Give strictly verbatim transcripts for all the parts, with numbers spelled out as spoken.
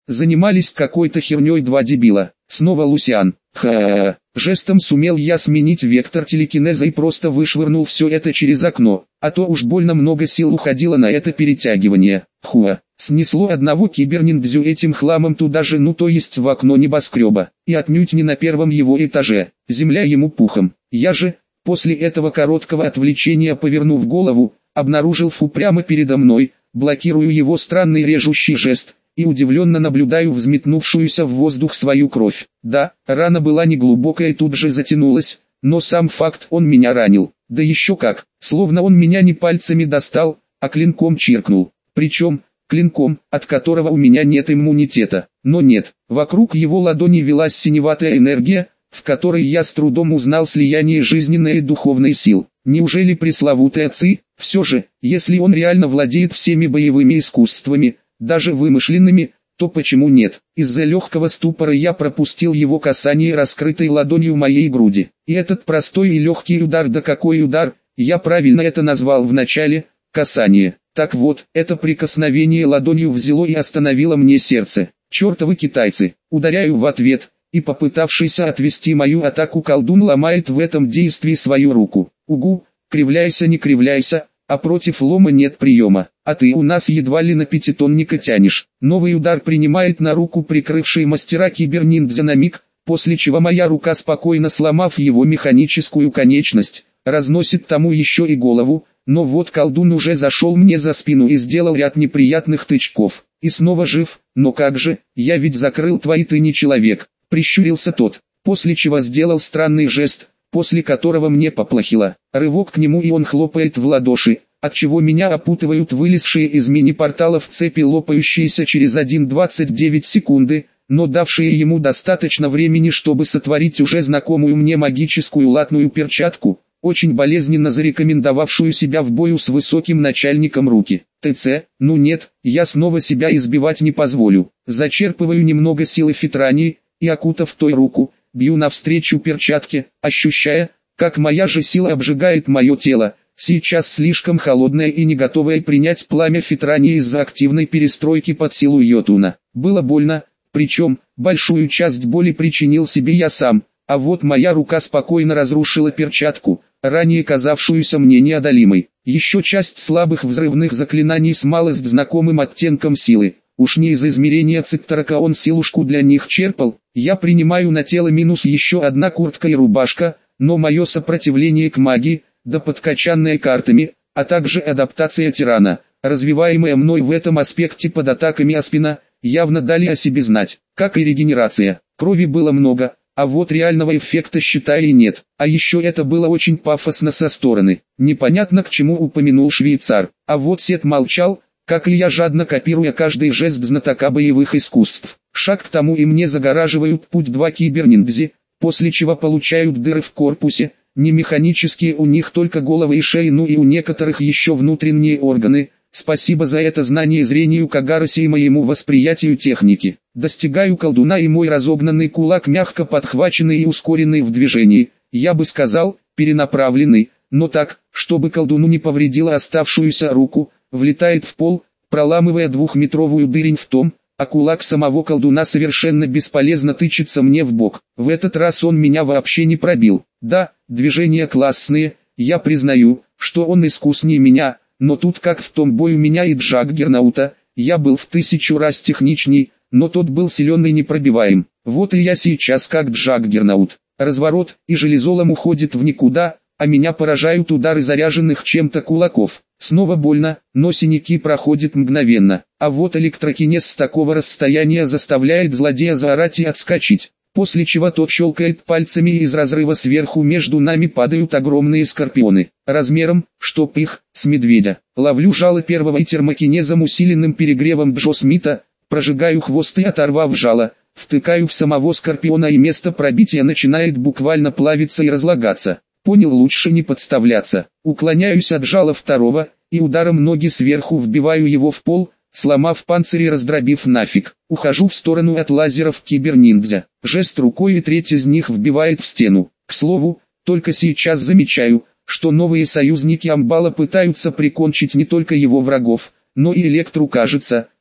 Занимались какой-то херней два дебила. Снова Лусиан. Ха-ха-ха. Жестом сумел я сменить вектор телекинеза и просто вышвырнул все это через окно, а то уж больно много сил уходило на это перетягивание. Хуа. Снесло одного киберниндзю этим хламом туда же, ну то есть в окно небоскреба, и отнюдь не на первом его этаже, земля ему пухом. Я же, после этого короткого отвлечения повернув голову, обнаружил Фу прямо передо мной, блокирую его странный режущий жест, и удивленно наблюдаю взметнувшуюся в воздух свою кровь. Да, рана была неглубокая и тут же затянулась, но сам факт он меня ранил. Да еще как, словно он меня не пальцами достал, а клинком чиркнул. Причем, клинком, от которого у меня нет иммунитета. Но нет, вокруг его ладони велась синеватая энергия, в которой я с трудом узнал слияние жизненной и духовной сил. Неужели пресловутая Ци? Все же, если он реально владеет всеми боевыми искусствами, даже вымышленными, то почему нет? Из-за легкого ступора я пропустил его касание раскрытой ладонью моей груди. И этот простой и легкий удар, да какой удар, я правильно это назвал в начале, касание. Так вот, это прикосновение ладонью взяло и остановило мне сердце. Чертовы китайцы, ударяю в ответ, и попытавшийся отвести мою атаку колдун ломает в этом действии свою руку. Угу, кривляйся не кривляйся, а против лома нет приема, а ты у нас едва ли на пятитонника тянешь. Новый удар принимает на руку прикрывший мастера киберниндзя на миг, после чего моя рука, спокойно сломав его механическую конечность, разносит тому еще и голову, но вот колдун уже зашел мне за спину и сделал ряд неприятных тычков. И снова жив, но как же, я ведь закрыл твои, ты не человек, прищурился тот, после чего сделал странный жест, после которого мне поплохело. Рывок к нему, и он хлопает в ладоши, отчего меня опутывают вылезшие из мини-порталов цепи, лопающиеся через один двадцать девять секунды, но давшие ему достаточно времени, чтобы сотворить уже знакомую мне магическую латную перчатку, очень болезненно зарекомендовавшую себя в бою с высоким начальником руки. ТЦ, ну нет, я снова себя избивать не позволю. Зачерпываю немного силы фитрании, и окутав той руку, бью навстречу перчатке, ощущая, как моя же сила обжигает мое тело, сейчас слишком холодное и не готовое принять пламя фитрании из-за активной перестройки под силу йотуна. Было больно, причем, большую часть боли причинил себе я сам, а вот моя рука спокойно разрушила перчатку, ранее казавшуюся мне неодолимой. Еще часть слабых взрывных заклинаний с малость знакомым оттенком силы. Уж не из измерения Цикторока он силушку для них черпал. Я принимаю на тело минус еще одна куртка и рубашка, но мое сопротивление к магии, да подкачанное картами, а также адаптация тирана, развиваемая мной в этом аспекте под атаками Аспина, явно дали о себе знать, как и регенерация. Крови было много, а вот реального эффекта считай и нет. А еще это было очень пафосно со стороны. Непонятно, к чему упомянул швейцар. А вот Сет молчал, как и я, жадно копируя каждый жест знатока боевых искусств. Шаг к тому, и мне загораживают путь два киберниндзи, после чего получают дыры в корпусе. Не механические у них только головы и шеи, ну и у некоторых еще внутренние органы. Спасибо за это знание зрению Кагароси и моему восприятию техники. Достигаю колдуна, и мой разогнанный кулак, мягко подхваченный и ускоренный в движении, я бы сказал, перенаправленный, но так, чтобы колдуну не повредило оставшуюся руку, влетает в пол, проламывая двухметровую дырень в том, а кулак самого колдуна совершенно бесполезно тычется мне в бок. В этот раз он меня вообще не пробил. Да, движения классные, я признаю, что он искуснее меня, но тут как в том бою меня и Джаггернаута, я был в тысячу раз техничней, но тот был силен и непробиваем. Вот и я сейчас как Джаггернаут. Разворот, и железолом уходит в никуда, а меня поражают удары заряженных чем-то кулаков. Снова больно, но синяки проходят мгновенно. А вот электрокинез с такого расстояния заставляет злодея заорать и отскочить. После чего тот щелкает пальцами, и из разрыва сверху между нами падают огромные скорпионы, размером, чтоб их, с медведя. Ловлю жало первого и термокинезом, усиленным перегревом Джо Смита, прожигаю хвост и, оторвав жало, втыкаю в самого скорпиона, и место пробития начинает буквально плавиться и разлагаться. Понял, лучше не подставляться. Уклоняюсь от жала второго, и ударом ноги сверху вбиваю его в пол, сломав панцирь и раздробив нафиг. Ухожу в сторону от лазеров киберниндзя. Жест рукой, и треть из них вбивает в стену. К слову, только сейчас замечаю, что новые союзники Амбала пытаются прикончить не только его врагов, но и Электру, кажется.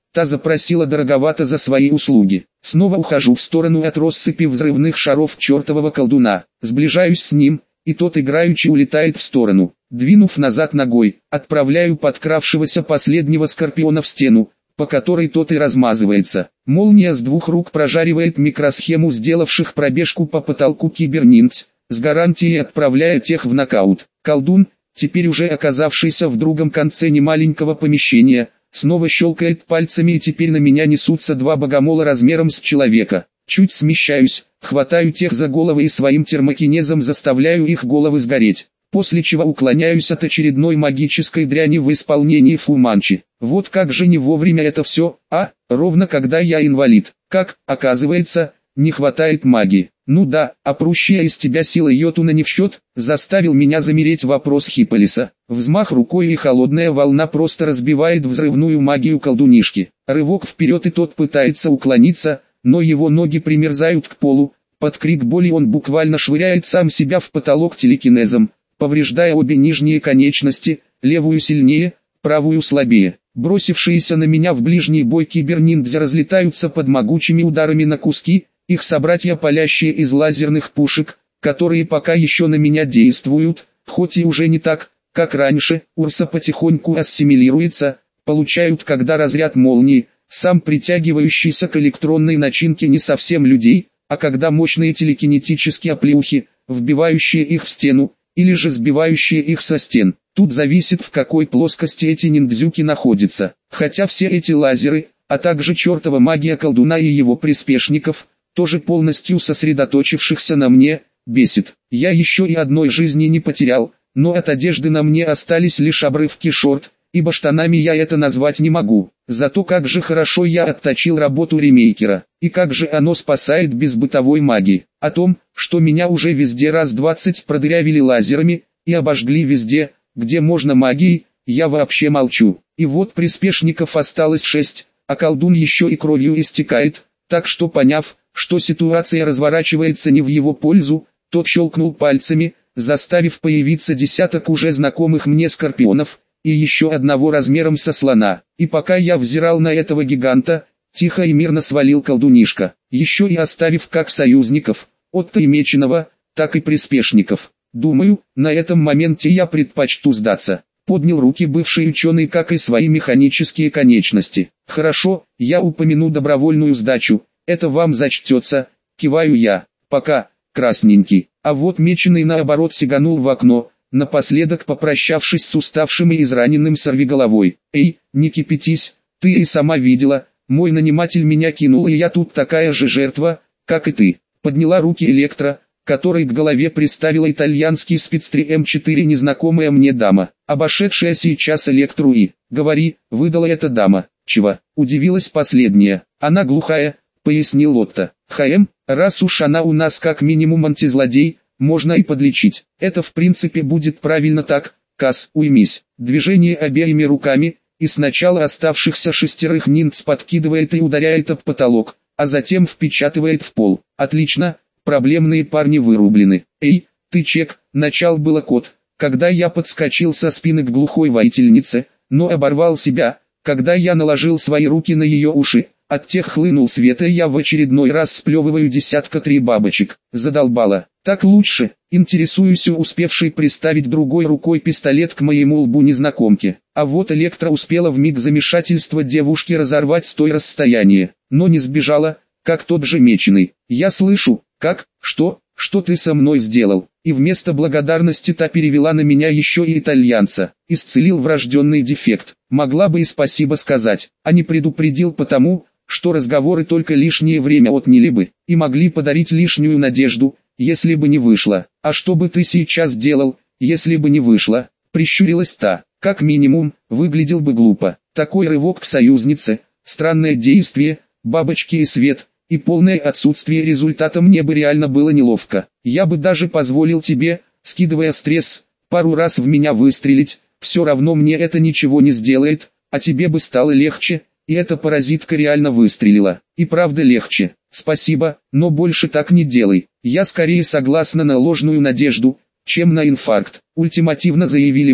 та запросила дороговато за свои услуги. Снова ухожу в сторону от россыпи взрывных шаров чертового колдуна, сближаюсь с ним, и тот играючи улетает в сторону. Двинув назад ногой, отправляю подкравшегося последнего скорпиона в стену, по которой тот и размазывается. Молния с двух рук прожаривает микросхему сделавших пробежку по потолку киберниндзя, с гарантией отправляя тех в нокаут. Колдун, теперь уже оказавшийся в другом конце немаленького помещения, снова щелкает пальцами, и теперь на меня несутся два богомола размером с человека. Чуть смещаюсь, хватаю тех за головы и своим термокинезом заставляю их головы сгореть, после чего уклоняюсь от очередной магической дряни в исполнении Фуманчи. Вот как же не вовремя это все, а, ровно когда я инвалид. Как, оказывается, не хватает магии. Ну да, а прущая из тебя сила Йотуна не в счет, заставил меня замереть вопрос Хипполиса. Взмах рукой, и холодная волна просто разбивает взрывную магию колдунишки. Рывок вперед, и тот пытается уклониться, но его ноги примерзают к полу. Под крик боли он буквально швыряет сам себя в потолок телекинезом, повреждая обе нижние конечности, левую сильнее, правую слабее. Бросившиеся на меня в ближний бой киберниндзя разлетаются под могучими ударами на куски, их собратья, палящие из лазерных пушек, которые пока еще на меня действуют, хоть и уже не так, как раньше. Урса потихоньку ассимилируется, получают когда разряд молнии, сам притягивающийся к электронной начинке не совсем людей, а когда мощные телекинетические оплеухи, вбивающие их в стену, или же сбивающие их со стен. Тут зависит, в какой плоскости эти ниндзюки находятся. Хотя все эти лазеры, а также чертова магия колдуна и его приспешников, тоже полностью сосредоточившихся на мне, бесит. Я еще и одной жизни не потерял, но от одежды на мне остались лишь обрывки шорт, ибо штанами я это назвать не могу. Зато как же хорошо я отточил работу ремейкера, и как же оно спасает без бытовой магии. О том, что меня уже везде раз двадцать продырявили лазерами, и обожгли везде, где можно магией, я вообще молчу. И вот приспешников осталось шесть, а колдун еще и кровью истекает, так что, поняв, что ситуация разворачивается не в его пользу, тот щелкнул пальцами, заставив появиться десяток уже знакомых мне скорпионов, и еще одного размером со слона. И пока я взирал на этого гиганта, тихо и мирно свалил колдунишка, еще и оставив как союзников, Отто и Меченого, так и приспешников. Думаю, на этом моменте я предпочту сдаться. Поднял руки бывший ученый, как и свои механические конечности. Хорошо, я упомяну добровольную сдачу, это вам зачтется, киваю я. Пока, красненький. А вот Меченый наоборот сиганул в окно, напоследок попрощавшись с уставшим и израненным сорвиголовой. Эй, не кипятись, ты и сама видела, мой наниматель меня кинул, и я тут такая же жертва, как и ты. Подняла руки Электро, которой к голове приставила итальянский спецтри эм четыре незнакомая мне дама, обошедшая сейчас Электру и, говори, выдала эта дама. Чего? Удивилась последняя. Она глухая, пояснил Отто. ХМ, раз уж она у нас как минимум антизлодей, можно и подлечить. Это в принципе будет правильно так. Кас, уймись. Движение обеими руками, и сначала оставшихся шестерых ниндзя подкидывает и ударяет об потолок, а затем впечатывает в пол. Отлично, проблемные парни вырублены. Эй, ты чек, начал было кот, когда я подскочил со спины к глухой воительнице, но оборвал себя, когда я наложил свои руки на ее уши. От тех хлынул свет, и я в очередной раз сплевываю десятка три бабочек. Задолбало. Так лучше, интересуюсь у успевшей приставить другой рукой пистолет к моему лбу незнакомки. А вот Электро успела в миг замешательства девушки разорвать с той расстояние, но не сбежала, как тот же Меченый. Я слышу, как, что, что ты со мной сделал? И вместо благодарности та перевела на меня еще и итальянца. Исцелил врожденный дефект. Могла бы и спасибо сказать, а не предупредил потому, что разговоры только лишнее время отняли бы, и могли подарить лишнюю надежду, если бы не вышло. А что бы ты сейчас делал, если бы не вышло? Прищурилась та. Как минимум, выглядел бы глупо. Такой рывок к союзнице, странное действие, бабочки и свет, и полное отсутствие результата, мне бы реально было неловко. Я бы даже позволил тебе, скидывая стресс, пару раз в меня выстрелить, все равно мне это ничего не сделает, а тебе бы стало легче. И эта паразитка реально выстрелила. И правда легче. Спасибо, но больше так не делай. Я скорее согласна на ложную надежду, чем на инфаркт. Ультимативно заявили мне.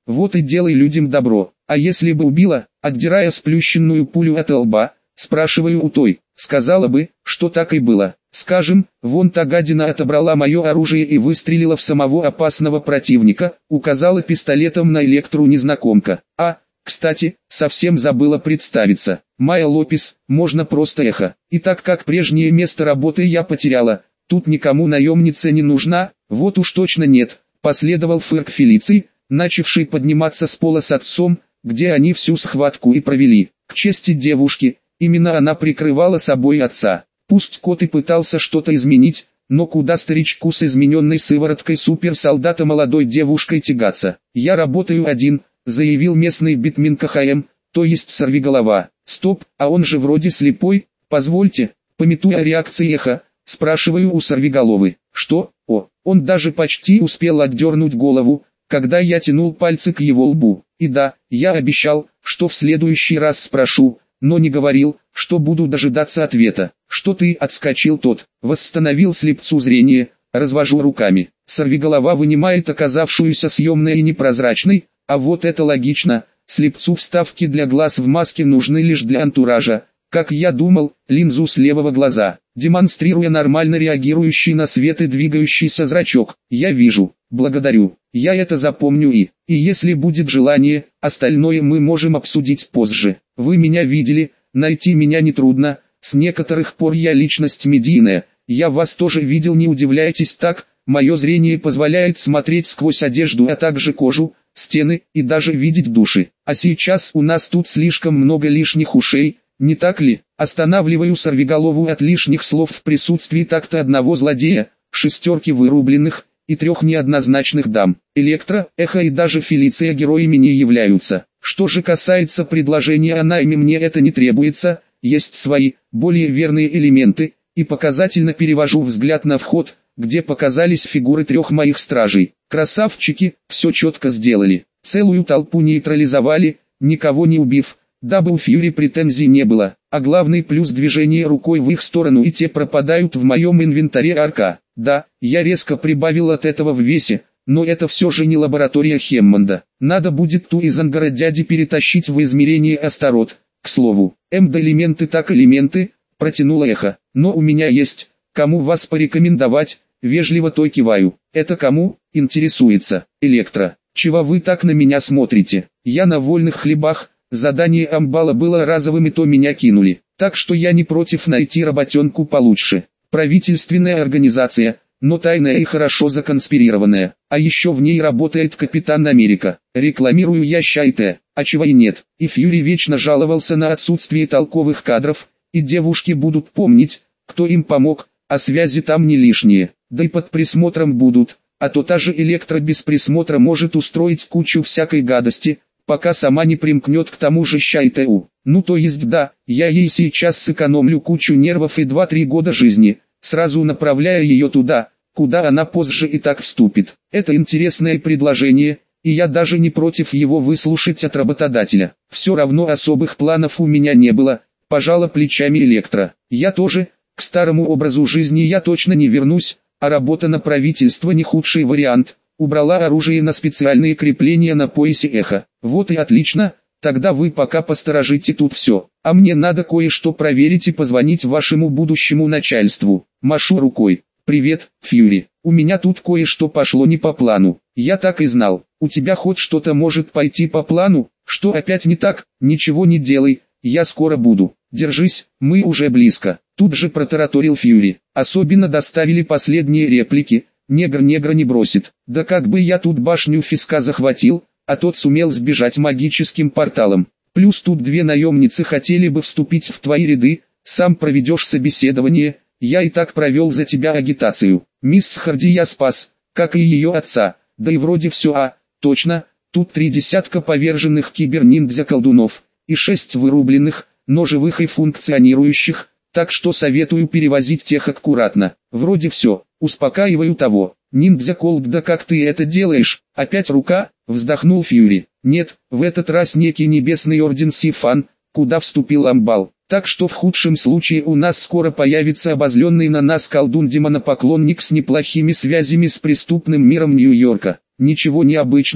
Вот и делай людям добро. А если бы убила, отдирая сплющенную пулю от лба, спрашиваю у той, сказала бы, что так и было. Скажем, вон та гадина отобрала мое оружие и выстрелила в самого опасного противника, указала пистолетом на Электру незнакомка. А, кстати, совсем забыла представиться. Майя Лопес, можно просто Эхо. И так как прежнее место работы я потеряла, тут никому наемница не нужна, вот уж точно нет. Последовал фырк Фелиции, начавший подниматься с пола с отцом, где они всю схватку и провели. К чести девушки, именно она прикрывала собой отца. Пусть кот и пытался что-то изменить, но куда старичку с измененной сывороткой суперсолдата молодой девушкой тягаться. «Я работаю один», — заявил местный битмин КХМ, то есть сорвиголова. «Стоп, а он же вроде слепой, позвольте», памятуя о реакции Эхо, спрашиваю у сорвиголовы. «Что? О, он даже почти успел отдернуть голову, когда я тянул пальцы к его лбу. И да, я обещал, что в следующий раз спрошу, но не говорил, что буду дожидаться ответа. Что ты?» — отскочил тот. Восстановил слепцу зрение, развожу руками. Сорвиголова вынимает оказавшуюся съемной и непрозрачной, а вот это логично, слепцу вставки для глаз в маске нужны лишь для антуража, как я думал, линзу с левого глаза, демонстрируя нормально реагирующий на свет и двигающийся зрачок. Я вижу, благодарю, я это запомню и, и если будет желание, остальное мы можем обсудить позже. Вы меня видели, найти меня нетрудно, с некоторых пор я личность медийная, я вас тоже видел, не удивляйтесь так, мое зрение позволяет смотреть сквозь одежду, а также кожу, стены и даже видеть души. А сейчас у нас тут слишком много лишних ушей, не так ли? Останавливаю сорвиголову от лишних слов в присутствии так-то одного злодея, шестерки вырубленных и трех неоднозначных дам. Электра, Эхо и даже Фелиция героями не являются. Что же касается предложения о найме, мне это не требуется, есть свои, более верные элементы, и показательно перевожу взгляд на вход, где показались фигуры трех моих стражей. Красавчики, все четко сделали, целую толпу нейтрализовали, никого не убив, дабы у Фьюри претензий не было, а главный плюс движение рукой в их сторону, и те пропадают в моем инвентаре арка. Да, я резко прибавил от этого в весе, но это все же не лаборатория Хеммонда. Надо будет ту из Ангара-дяди перетащить в измерение Астарот. К слову, МД-элементы так элементы, протянула Эхо, но у меня есть, кому вас порекомендовать, вежливо той киваю. Это кому, интересуется, Электра. Чего вы так на меня смотрите? Я на вольных хлебах, задание амбала было разовым и то меня кинули, так что я не против найти работенку получше. Правительственная организация, но тайная и хорошо законспирированная, а еще в ней работает Капитан Америка. Рекламирую я щайте, а чего и нет. И Фьюри вечно жаловался на отсутствие толковых кадров, и девушки будут помнить, кто им помог, а связи там не лишние, да и под присмотром будут, а то та же Электра без присмотра может устроить кучу всякой гадости, пока сама не примкнет к тому же щайтеу. Ну то есть да, я ей сейчас сэкономлю кучу нервов и два-три года жизни, сразу направляя ее туда, куда она позже и так вступит. Это интересное предложение, и я даже не против его выслушать от работодателя. Все равно особых планов у меня не было, пожала плечами Электра. Я тоже, к старому образу жизни я точно не вернусь, а работа на правительство не худший вариант. Убрала оружие на специальные крепления на поясе Эхо. Вот и отлично, тогда вы пока посторожите тут все, а мне надо кое-что проверить и позвонить вашему будущему начальству. Машу рукой. Привет, Фьюри, у меня тут кое-что пошло не по плану. Я так и знал, у тебя хоть что-то может пойти по плану, что опять не так, ничего не делай, я скоро буду. Держись, мы уже близко. Тут же протараторил Фьюри. Особенно доставили последние реплики. Негр негра не бросит. Да как бы я тут башню Фиска захватил, а тот сумел сбежать магическим порталом. Плюс тут две наемницы хотели бы вступить в твои ряды, сам проведешь собеседование, я и так провел за тебя агитацию. Мисс Харди я спас, как и ее отца, да и вроде все, а, точно, тут три десятка поверженных киберниндзя-колдунов, и шесть вырубленных, но живых и функционирующих, так что советую перевозить тех аккуратно. Вроде все, успокаиваю того. Ниндзя-колд, да как ты это делаешь? Опять рука? Вздохнул Фьюри. Нет, в этот раз некий небесный орден Сифан, куда вступил амбал. Так что в худшем случае у нас скоро появится обозленный на нас колдун-демонопоклонник с неплохими связями с преступным миром Нью-Йорка. Ничего необычного,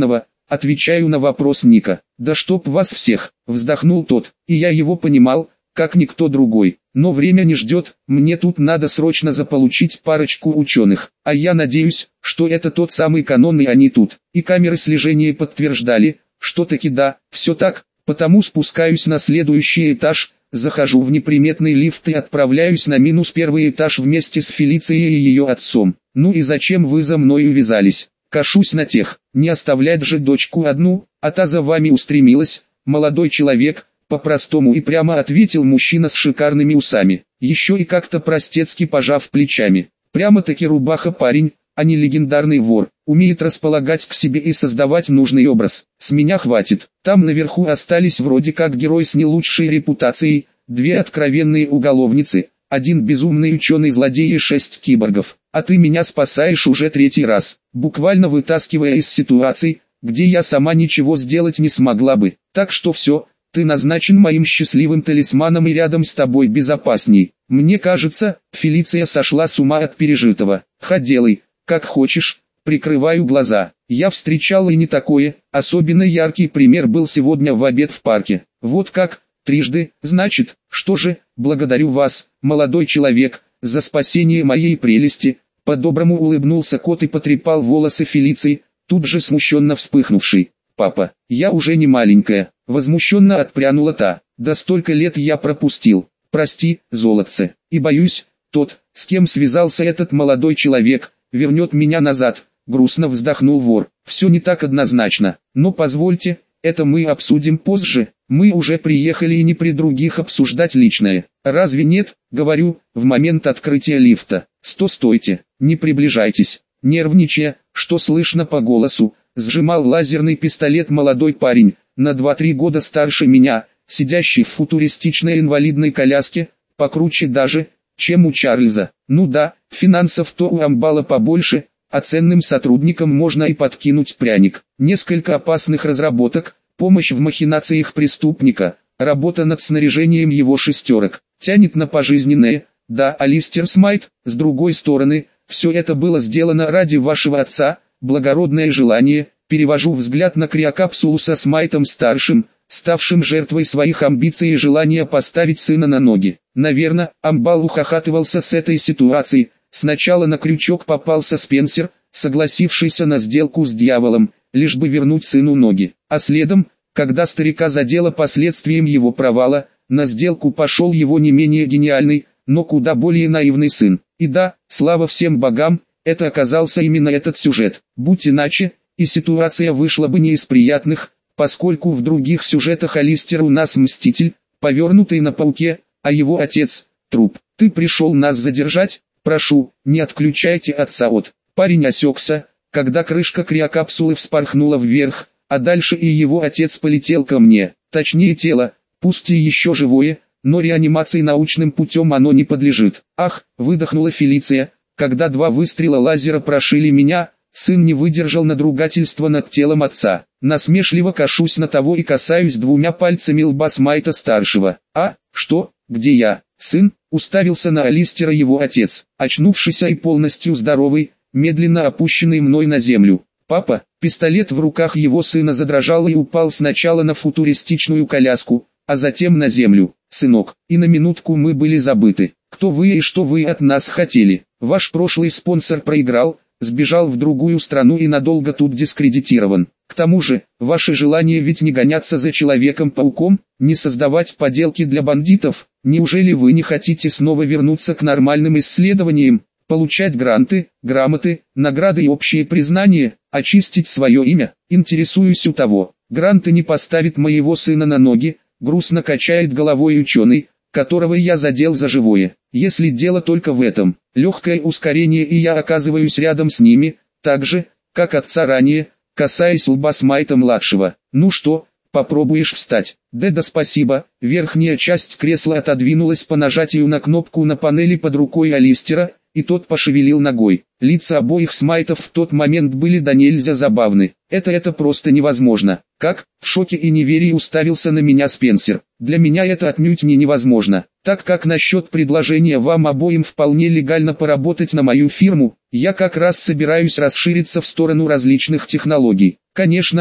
отвечаю на вопрос Ника. Да чтоб вас всех, вздохнул тот, и я его понимал, как никто другой. Но время не ждет, мне тут надо срочно заполучить парочку ученых, а я надеюсь, что это тот самый канон и они тут. И камеры слежения подтверждали, что таки да, все так, потому спускаюсь на следующий этаж, захожу в неприметный лифт и отправляюсь на минус первый этаж вместе с Фелицией и ее отцом. Ну и зачем вы за мной увязались? Кашусь на тех, не оставлять же дочку одну, а та за вами устремилась, молодой человек. По-простому и прямо ответил мужчина с шикарными усами, еще и как-то простецки пожав плечами. Прямо-таки рубаха парень, а не легендарный вор, умеет располагать к себе и создавать нужный образ. С меня хватит, там наверху остались вроде как герой с не лучшей репутацией, две откровенные уголовницы, один безумный ученый-злодей и шесть киборгов. А ты меня спасаешь уже третий раз, буквально вытаскивая из ситуаций, где я сама ничего сделать не смогла бы. Так что все. Ты назначен моим счастливым талисманом и рядом с тобой безопасней. Мне кажется, Фелиция сошла с ума от пережитого. Ха, делай, как хочешь, прикрываю глаза. Я встречал и не такое, особенно яркий пример был сегодня в обед в парке. Вот как, трижды, значит, что же, благодарю вас, молодой человек, за спасение моей прелести. По-доброму улыбнулся кот и потрепал волосы Фелиции, тут же смущенно вспыхнувший. «Папа, я уже не маленькая», — возмущенно отпрянула та. «Да столько лет я пропустил. Прости, золотце. И боюсь, тот, с кем связался этот молодой человек, вернет меня назад», — грустно вздохнул вор. «Все не так однозначно. Но позвольте, это мы обсудим позже. Мы уже приехали и не при других обсуждать личное. Разве нет?» — говорю, в момент открытия лифта. «Сто стойте, не приближайтесь». Нервничая, что слышно по голосу, сжимал лазерный пистолет молодой парень, на два-три года старше меня, сидящий в футуристичной инвалидной коляске, покруче даже, чем у Чарльза. Ну да, финансов-то у амбала побольше, а ценным сотрудникам можно и подкинуть пряник. Несколько опасных разработок, помощь в махинациях преступника, работа над снаряжением его шестерок, тянет на пожизненное. Да, Алистер Смайт, с другой стороны, все это было сделано ради вашего отца. Благородное желание, перевожу взгляд на криокапсулу со Смайтом-старшим, ставшим жертвой своих амбиций и желания поставить сына на ноги. Наверное, амбал ухахатывался с этой ситуации. Сначала на крючок попался Спенсер, согласившийся на сделку с дьяволом, лишь бы вернуть сыну ноги. А следом, когда старика задело последствием его провала, на сделку пошел его не менее гениальный, но куда более наивный сын. И да, слава всем богам, это оказался именно этот сюжет. Будь иначе, и ситуация вышла бы не из приятных, поскольку в других сюжетах Алистер у нас мститель, повернутый на пауке, а его отец – труп. Ты пришел нас задержать? Прошу, не отключайте отца от. Парень осекся, когда крышка криокапсулы вспорхнула вверх, а дальше и его отец полетел ко мне. Точнее тело, пусть и еще живое, но реанимации научным путем оно не подлежит. Ах, выдохнула Фелиция. Когда два выстрела лазера прошили меня, сын не выдержал надругательства над телом отца. Насмешливо кашусь на того и касаюсь двумя пальцами лба Смайта-старшего. «А, что, где я?» Сын уставился на Алистера его отец, очнувшийся и полностью здоровый, медленно опущенный мной на землю. «Папа», пистолет в руках его сына задрожал и упал сначала на футуристичную коляску, а затем на землю. «Сынок, и на минутку мы были забыты. Кто вы и что вы от нас хотели? Ваш прошлый спонсор проиграл, сбежал в другую страну и надолго тут дискредитирован. К тому же, ваше желание ведь не гоняться за Человеком-пауком, не создавать поделки для бандитов. Неужели вы не хотите снова вернуться к нормальным исследованиям, получать гранты, грамоты, награды и общее признание, очистить свое имя? Интересуюсь у того. Гранты не поставит моего сына на ноги», грустно качает головой ученый, которого я задел за живое. Если дело только в этом, легкое ускорение и я оказываюсь рядом с ними, так же, как отца ранее, касаясь лба Смайта-младшего. «Ну что, попробуешь встать?» «Да да спасибо». Верхняя часть кресла отодвинулась по нажатию на кнопку на панели под рукой Алистера, и тот пошевелил ногой. Лица обоих Смайтов в тот момент были до нельзя забавны. «Это это просто невозможно». «Как?» — в шоке и неверии уставился на меня Спенсер. «Для меня это отнюдь не невозможно. Так как насчет предложения вам обоим вполне легально поработать на мою фирму, я как раз собираюсь расшириться в сторону различных технологий. Конечно,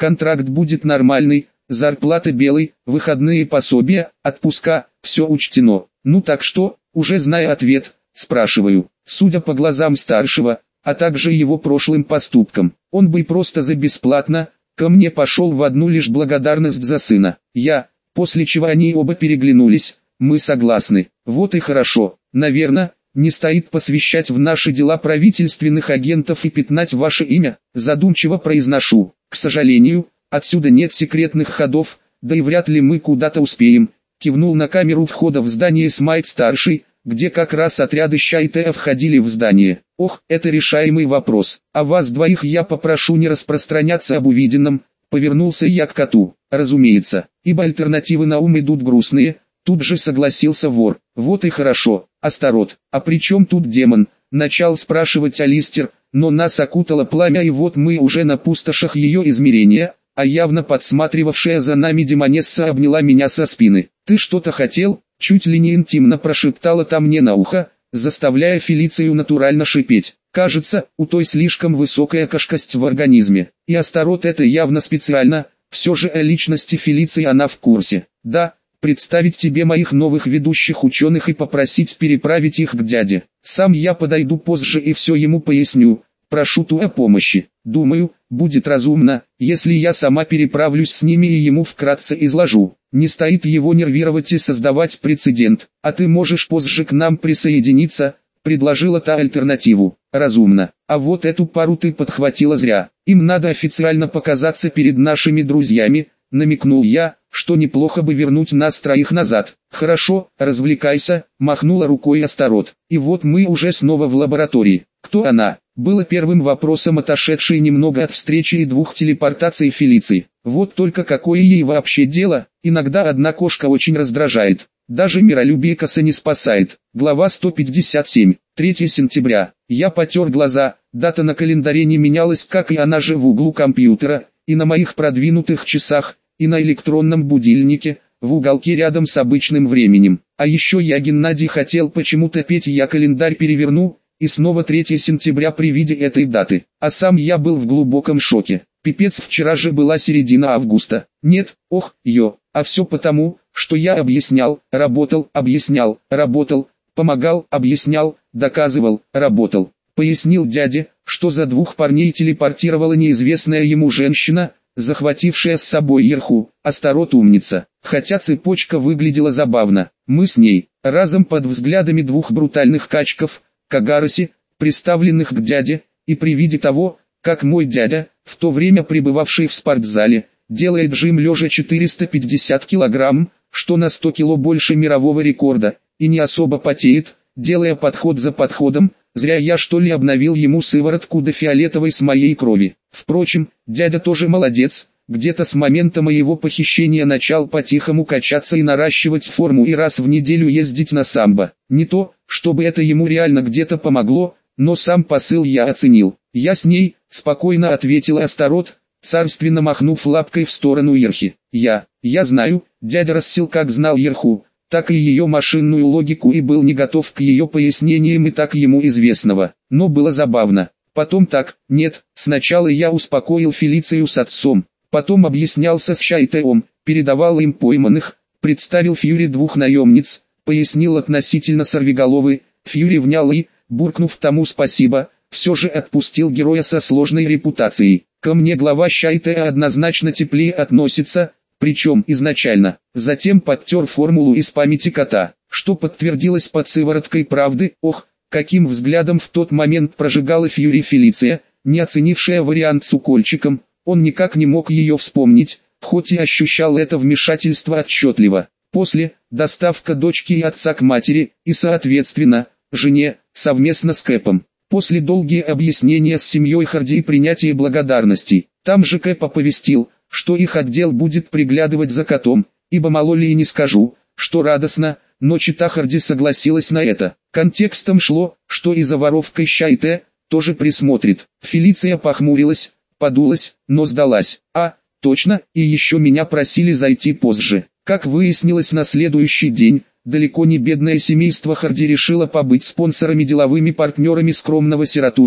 контракт будет нормальный, зарплата белой, выходные пособия, отпуска, все учтено. Ну так что, уже зная ответ, спрашиваю. Судя по глазам старшего, а также его прошлым поступкам, он бы просто за бесплатно ко мне пошел в одну лишь благодарность за сына. Я, после чего они оба переглянулись, мы согласны. Вот и хорошо. Наверное, не стоит посвящать в наши дела правительственных агентов и пятнать ваше имя, задумчиво произношу. К сожалению, отсюда нет секретных ходов, да и вряд ли мы куда-то успеем. Кивнул на камеру входа в здание Смайт-старший, где как раз отряды Щайтея входили в здание. Ох, это решаемый вопрос. А вас двоих я попрошу не распространяться об увиденном. Повернулся я к коту. Разумеется, ибо альтернативы на ум идут грустные. Тут же согласился вор. Вот и хорошо. Астарот, а при чем тут демон? Начал спрашивать Алистер, но нас окутало пламя, и вот мы уже на пустошах ее измерения, а явно подсматривавшая за нами демонесса обняла меня со спины. Ты что-то хотел? Чуть ли не интимно прошептала та мне на ухо, заставляя Фелицию натурально шипеть. Кажется, у той слишком высокая кашкость в организме. И Астарот это явно специально, все же о личности Фелиции она в курсе. Да, представить тебе моих новых ведущих ученых и попросить переправить их к дяде. Сам я подойду позже и все ему поясню. Прошу ту о помощи. Думаю, будет разумно, если я сама переправлюсь с ними и ему вкратце изложу. Не стоит его нервировать и создавать прецедент. А ты можешь позже к нам присоединиться, предложила та альтернативу. Разумно. А вот эту пару ты подхватила зря. Им надо официально показаться перед нашими друзьями, намекнул я, что неплохо бы вернуть нас троих назад. Хорошо, развлекайся, махнула рукой Астарот. И вот мы уже снова в лаборатории. Кто она? Было первым вопросом отошедшей немного от встречи и двух телепортаций Фелиции. Вот только какое ей вообще дело, иногда одна кошка очень раздражает. Даже миролюбие коса не спасает. Глава сто пятьдесят семь. третьего сентября. Я потер глаза, дата на календаре не менялась, как и она же в углу компьютера, и на моих продвинутых часах, и на электронном будильнике, в уголке рядом с обычным временем. А еще я Геннадий хотел почему-то петь, я календарь переверну, и снова третьего сентября при виде этой даты. А сам я был в глубоком шоке. Пипец, вчера же была середина августа. Нет, ох, ё, а все потому, что я объяснял, работал, объяснял, работал, помогал, объяснял, доказывал, работал. Пояснил дяде, что за двух парней телепортировала неизвестная ему женщина, захватившая с собой Ерху. Астарот умница. Хотя цепочка выглядела забавно. Мы с ней, разом под взглядами двух брутальных качков, Кагароси, приставленных к дяде, и при виде того, как мой дядя, в то время пребывавший в спортзале, делает жим лежа четыреста пятьдесят килограмм, что на сто кило больше мирового рекорда, и не особо потеет, делая подход за подходом, зря я что ли обновил ему сыворотку до фиолетовой с моей крови. Впрочем, дядя тоже молодец, где-то с момента моего похищения начал по-тихому качаться и наращивать форму и раз в неделю ездить на самбо. Не то, чтобы это ему реально где-то помогло, но сам посыл я оценил. Я с ней, спокойно ответила Астарот, царственно махнув лапкой в сторону Ерхи. Я, я знаю, дядя Рассел как знал Ерху, так и ее машинную логику и был не готов к ее пояснениям и так ему известного. Но было забавно. Потом так, нет, сначала я успокоил Фелицию с отцом, потом объяснялся с Щайтеем, передавал им пойманных, представил Фьюри двух наемниц, пояснил относительно сорвиголовы, Фьюри внял и, буркнув тому спасибо, все же отпустил героя со сложной репутацией. Ко мне глава Щайтея однозначно теплее относится, причем изначально. Затем подтер формулу из памяти кота, что подтвердилось под сывороткой правды. Ох, каким взглядом в тот момент прожигала Фьюри Фелиция, не оценившая вариант с укольчиком. Он никак не мог ее вспомнить, хоть и ощущал это вмешательство отчетливо. После, доставка дочки и отца к матери, и соответственно, жене, совместно с Кэпом. После долгие объяснения с семьей Харди и принятие благодарностей. Там же Кэп оповестил, что их отдел будет приглядывать за котом, ибо мало ли и не скажу, что радостно, но чита Харди согласилась на это. Контекстом шло, что и за воровкой Щайте тоже присмотрит. Фелиция похмурилась, подулась, но сдалась. А, точно, и еще меня просили зайти позже. Как выяснилось на следующий день, далеко не бедное семейство Харди решило побыть спонсорами, деловыми партнерами скромного сиротушки,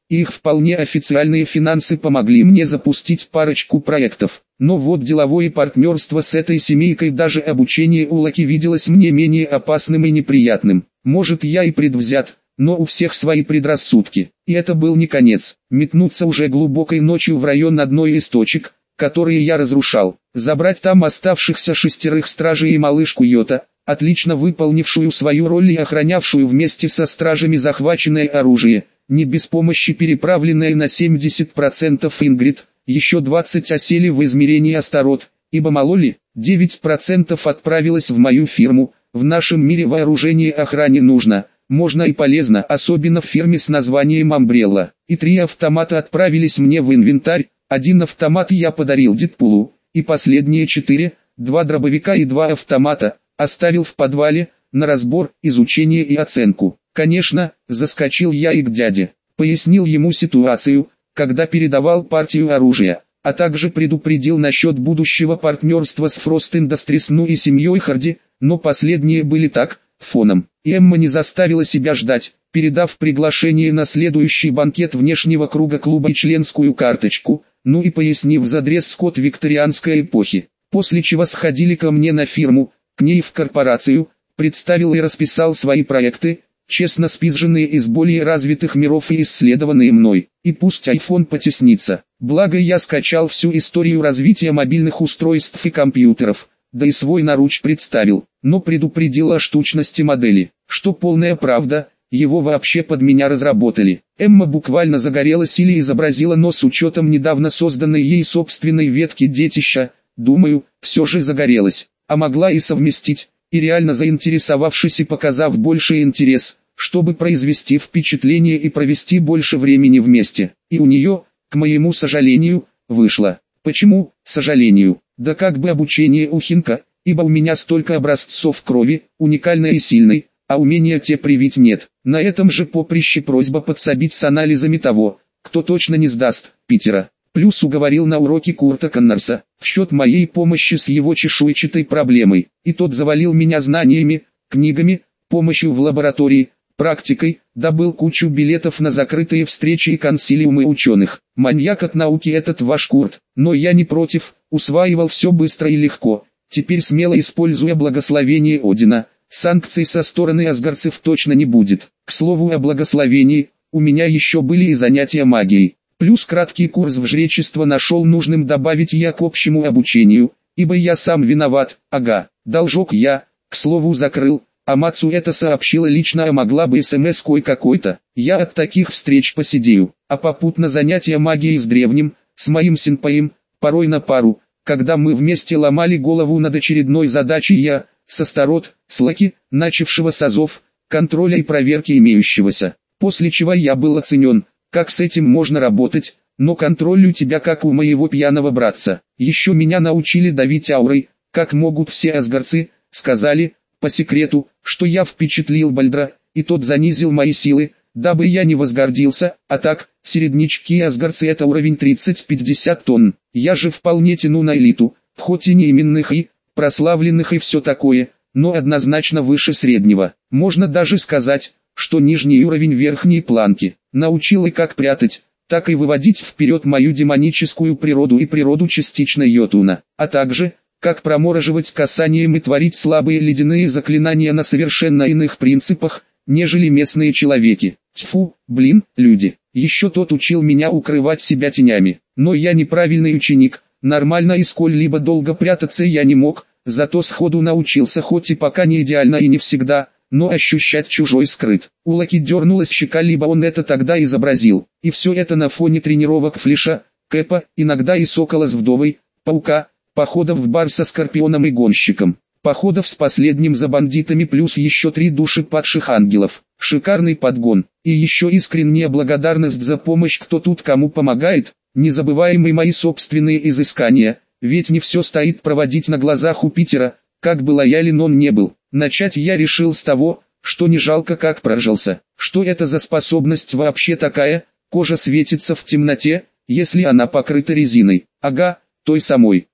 и их вполне официальные финансы помогли мне запустить парочку проектов. Но вот деловое партнерство с этой семейкой, даже обучение у Лаки виделось мне менее опасным и неприятным. Может, я и предвзят, но у всех свои предрассудки. И это был не конец. Метнуться уже глубокой ночью в район одной из точек, которые я разрушал. Забрать там оставшихся шестерых стражей и малышку Йота, отлично выполнившую свою роль и охранявшую вместе со стражами захваченное оружие, не без помощи переправленное на семьдесят процентов Ингрид, еще двадцать осели в измерении Астарот, ибо мало ли, девять процентов отправилось в мою фирму. В нашем мире вооружение охране нужно, можно и полезно, особенно в фирме с названием Umbrella. И три автомата отправились мне в инвентарь, один автомат я подарил Дедпулу, и последние четыре, два дробовика и два автомата, оставил в подвале, на разбор, изучение и оценку. Конечно, заскочил я и к дяде, пояснил ему ситуацию, когда передавал партию оружия, а также предупредил насчет будущего партнерства с Frost Industries ну и семьей Харди, но последние были так, фоном. И Эмма не заставила себя ждать, передав приглашение на следующий банкет внешнего круга клуба и членскую карточку, ну и пояснив за дресс-код викторианской эпохи, после чего сходили ко мне на фирму, к ней в корпорацию, представил и расписал свои проекты, честно спизженные из более развитых миров и исследованные мной, и пусть iPhone потеснится, благо я скачал всю историю развития мобильных устройств и компьютеров, да и свой наруч представил, но предупредил о штучности модели, что полная правда, его вообще под меня разработали. Эмма буквально загорелась или изобразила, но с учетом недавно созданной ей собственной ветки детища, думаю, все же загорелась, а могла и совместить, и реально заинтересовавшись и показав больший интерес, чтобы произвести впечатление и провести больше времени вместе. И у нее, к моему сожалению, вышло. Почему, сожалению? Да как бы обучение у Хинка, ибо у меня столько образцов крови, уникальной и сильной, а умения те привить нет. На этом же поприще просьба подсобить с анализами того, кто точно не сдаст, Питера. Плюс уговорил на уроке Курта Коннорса, в счет моей помощи с его чешуйчатой проблемой, и тот завалил меня знаниями, книгами, помощью в лаборатории, практикой, добыл кучу билетов на закрытые встречи и консилиумы ученых. Маньяк от науки этот ваш Курт, но я не против, усваивал все быстро и легко, теперь смело используя благословение Одина, санкций со стороны асгарцев точно не будет. К слову о благословении, у меня еще были и занятия магией. Плюс краткий курс в жречество нашел нужным добавить я к общему обучению, ибо я сам виноват, ага, должок я, к слову закрыл, а Мацу это сообщила лично, а могла бы смс-кой какой-то, я от таких встреч посидею, а попутно занятия магией с древним, с моим сенпаем, порой на пару, когда мы вместе ломали голову над очередной задачей я, с Астарот, с Лаки, начавшего с азов, контроля и проверки имеющегося, после чего я был оценен. Как с этим можно работать, но контроль у тебя как у моего пьяного братца. Еще меня научили давить аурой, как могут все асгарцы, сказали, по секрету, что я впечатлил Бальдра, и тот занизил мои силы, дабы я не возгордился, а так, середнячки и асгарцы это уровень тридцать-пятьдесят тонн. Я же вполне тяну на элиту, хоть и не именных и, прославленных и все такое, но однозначно выше среднего. Можно даже сказать, что нижний уровень верхней планки. Научил и как прятать, так и выводить вперед мою демоническую природу и природу частично Йотуна, а также, как промораживать касанием и творить слабые ледяные заклинания на совершенно иных принципах, нежели местные человеки. Тьфу, блин, люди. Еще тот учил меня укрывать себя тенями, но я неправильный ученик, нормально и сколь-либо долго прятаться я не мог, зато сходу научился, хоть и пока не идеально и не всегда, но ощущать чужой скрыт. У Лаки дернулась щека, либо он это тогда изобразил, и все это на фоне тренировок Флиша, Кэпа, иногда и Сокола с Вдовой, Паука, походов в бар со Скорпионом и Гонщиком, походов с последним за бандитами плюс еще три души падших ангелов. Шикарный подгон, и еще искренняя благодарность за помощь, кто тут кому помогает, незабываемые мои собственные изыскания, ведь не все стоит проводить на глазах у Питера, как бы лоялен он не был. Начать я решил с того, что не жалко как прожился. Что это за способность вообще такая, кожа светится в темноте, если она покрыта резиной. Ага, той самой.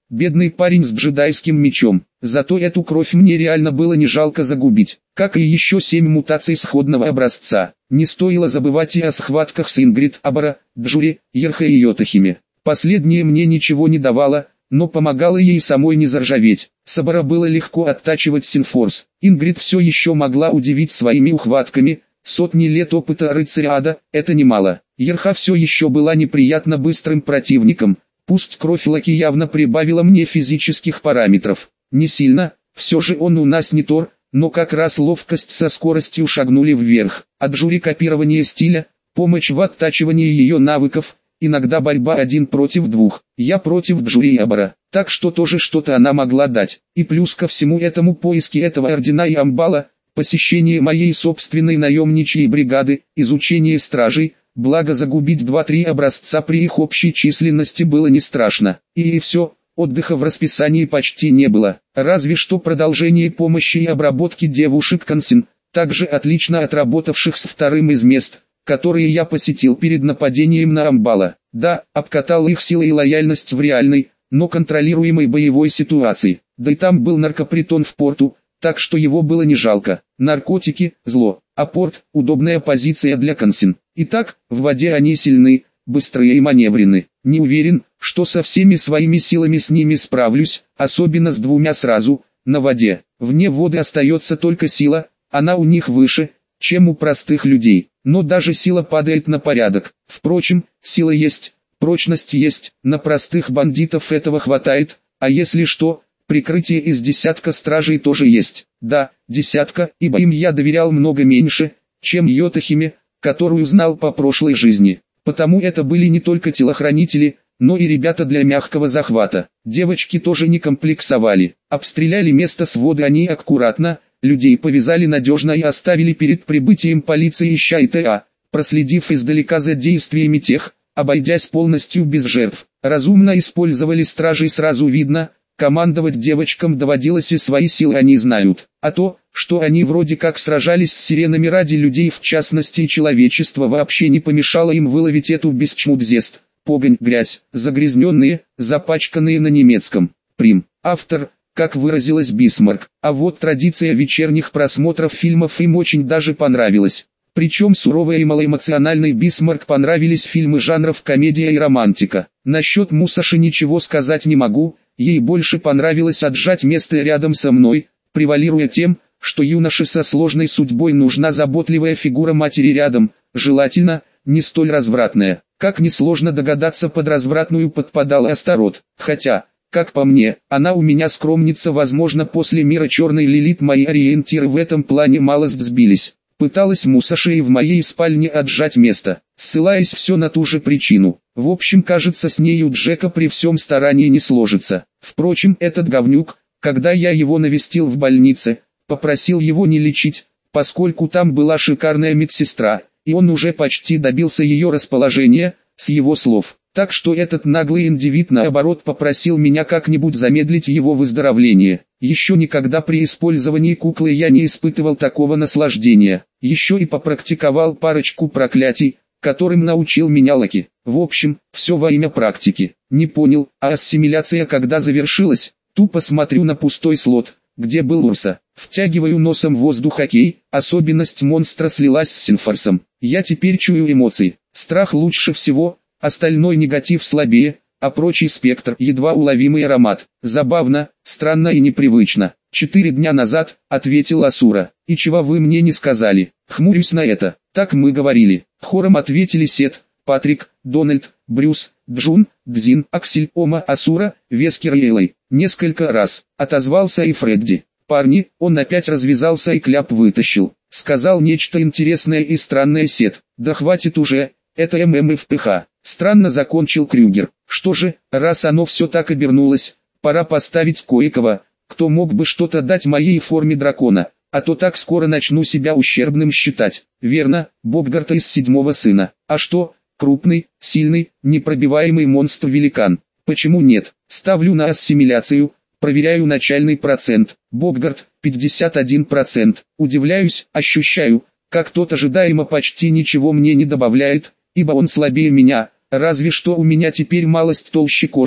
Бедный парень с джедайским мечом. Зато эту кровь мне реально было не жалко загубить. Как и еще семь мутаций сходного образца. Не стоило забывать и о схватках с Ингрид, Абара, Джури, Ерха и Йотахиме. Последнее мне ничего не давало, но помогало ей самой не заржаветь. С Абара было легко оттачивать синфорс. Ингрид все еще могла удивить своими ухватками. Сотни лет опыта рыцаря ада – это немало. Ерха все еще была неприятно быстрым противником. Пусть кровь Лаки явно прибавила мне физических параметров. Не сильно, все же он у нас не Тор, но как раз ловкость со скоростью шагнули вверх. От Джури копирование стиля, помощь в оттачивании ее навыков, иногда борьба один против двух. Я против Джури и Абара, так что тоже что-то она могла дать. И плюс ко всему этому поиски этого ордена и амбала, посещение моей собственной наемничьей бригады, изучение стражей. Благо загубить два-три образца при их общей численности было не страшно. И, и все, отдыха в расписании почти не было. Разве что продолжение помощи и обработки девушек Консин, также отлично отработавших с вторым из мест, которые я посетил перед нападением на амбала. Да, обкатал их силой и лояльность в реальной, но контролируемой боевой ситуации. Да и там был наркопритон в порту, так что его было не жалко. Наркотики – зло, а порт – удобная позиция для Консин. Итак, в воде они сильны, быстрые и маневренны. Не уверен, что со всеми своими силами с ними справлюсь, особенно с двумя сразу, на воде. Вне воды остается только сила, она у них выше, чем у простых людей. Но даже сила падает на порядок. Впрочем, сила есть, прочность есть, на простых бандитов этого хватает, а если что, прикрытие из десятка стражей тоже есть. Да, десятка, ибо им я доверял много меньше, чем Йотахиме, которую знал по прошлой жизни. Потому это были не только телохранители, но и ребята для мягкого захвата. Девочки тоже не комплексовали. Обстреляли место с воды они аккуратно, людей повязали надежно и оставили перед прибытием полиции ища и ТА, проследив издалека за действиями тех, обойдясь полностью без жертв. Разумно использовали стражей, сразу видно, командовать девочкам доводилось и свои силы они знают. А то, что они вроде как сражались с сиренами ради людей, в частности человечества, вообще не помешало им выловить эту бесчмудзест. Погонь, грязь, загрязненные, запачканные на немецком. Прим. Автор, как выразилась Бисмарк. А вот традиция вечерних просмотров фильмов им очень даже понравилась. Причем суровой и малоэмоциональной Бисмарк понравились фильмы жанров комедия и романтика. Насчет Мусаши ничего сказать не могу, ей больше понравилось отжать место рядом со мной, превалируя тем, что юноше со сложной судьбой нужна заботливая фигура матери рядом, желательно, не столь развратная. Как несложно догадаться, под развратную подпадал Астарот, хотя, как по мне, она у меня скромница, возможно после мира черной Лилит мои ориентиры в этом плане малость взбились. Пыталась Мусаши и в моей спальне отжать место, ссылаясь все на ту же причину. В общем, кажется, с нею Джека при всем старании не сложится. Впрочем, этот говнюк, когда я его навестил в больнице, попросил его не лечить, поскольку там была шикарная медсестра, и он уже почти добился ее расположения, с его слов. Так что этот наглый индивид наоборот попросил меня как-нибудь замедлить его выздоровление. Еще никогда при использовании куклы я не испытывал такого наслаждения. Еще и попрактиковал парочку проклятий, которым научил меня Лаки. В общем, все во имя практики. Не понял, а ассимиляция когда завершилась? Тупо смотрю на пустой слот, где был Урса. Втягиваю носом воздух, окей, особенность монстра слилась с синфорсом. Я теперь чую эмоции. Страх лучше всего, остальной негатив слабее, а прочий спектр едва уловимый аромат. Забавно, странно и непривычно. Четыре дня назад, ответил Асура. И чего вы мне не сказали? Хмурюсь на это. Так мы говорили. Хором ответили Сет, Патрик, Дональд, Брюс, Джун, Дзин, Аксель, Ома, Асура, Вескер и Эйлой. Несколько раз отозвался и Фредди. Парни, он опять развязался и кляп вытащил. Сказал нечто интересное и странное Сет. Да хватит уже, это ММФПХ. Странно закончил Крюгер. Что же, раз оно все так обернулось, пора поставить кое-кого, кто мог бы что-то дать моей форме дракона, а то так скоро начну себя ущербным считать. Верно, Бобгарта из седьмого сына. А что, крупный, сильный, непробиваемый монстр-великан. Почему нет? Ставлю на ассимиляцию, проверяю начальный процент. Бобгарт, пятьдесят один процент. Удивляюсь, ощущаю, как тот ожидаемо почти ничего мне не добавляет, ибо он слабее меня, разве что у меня теперь малость толще кожа,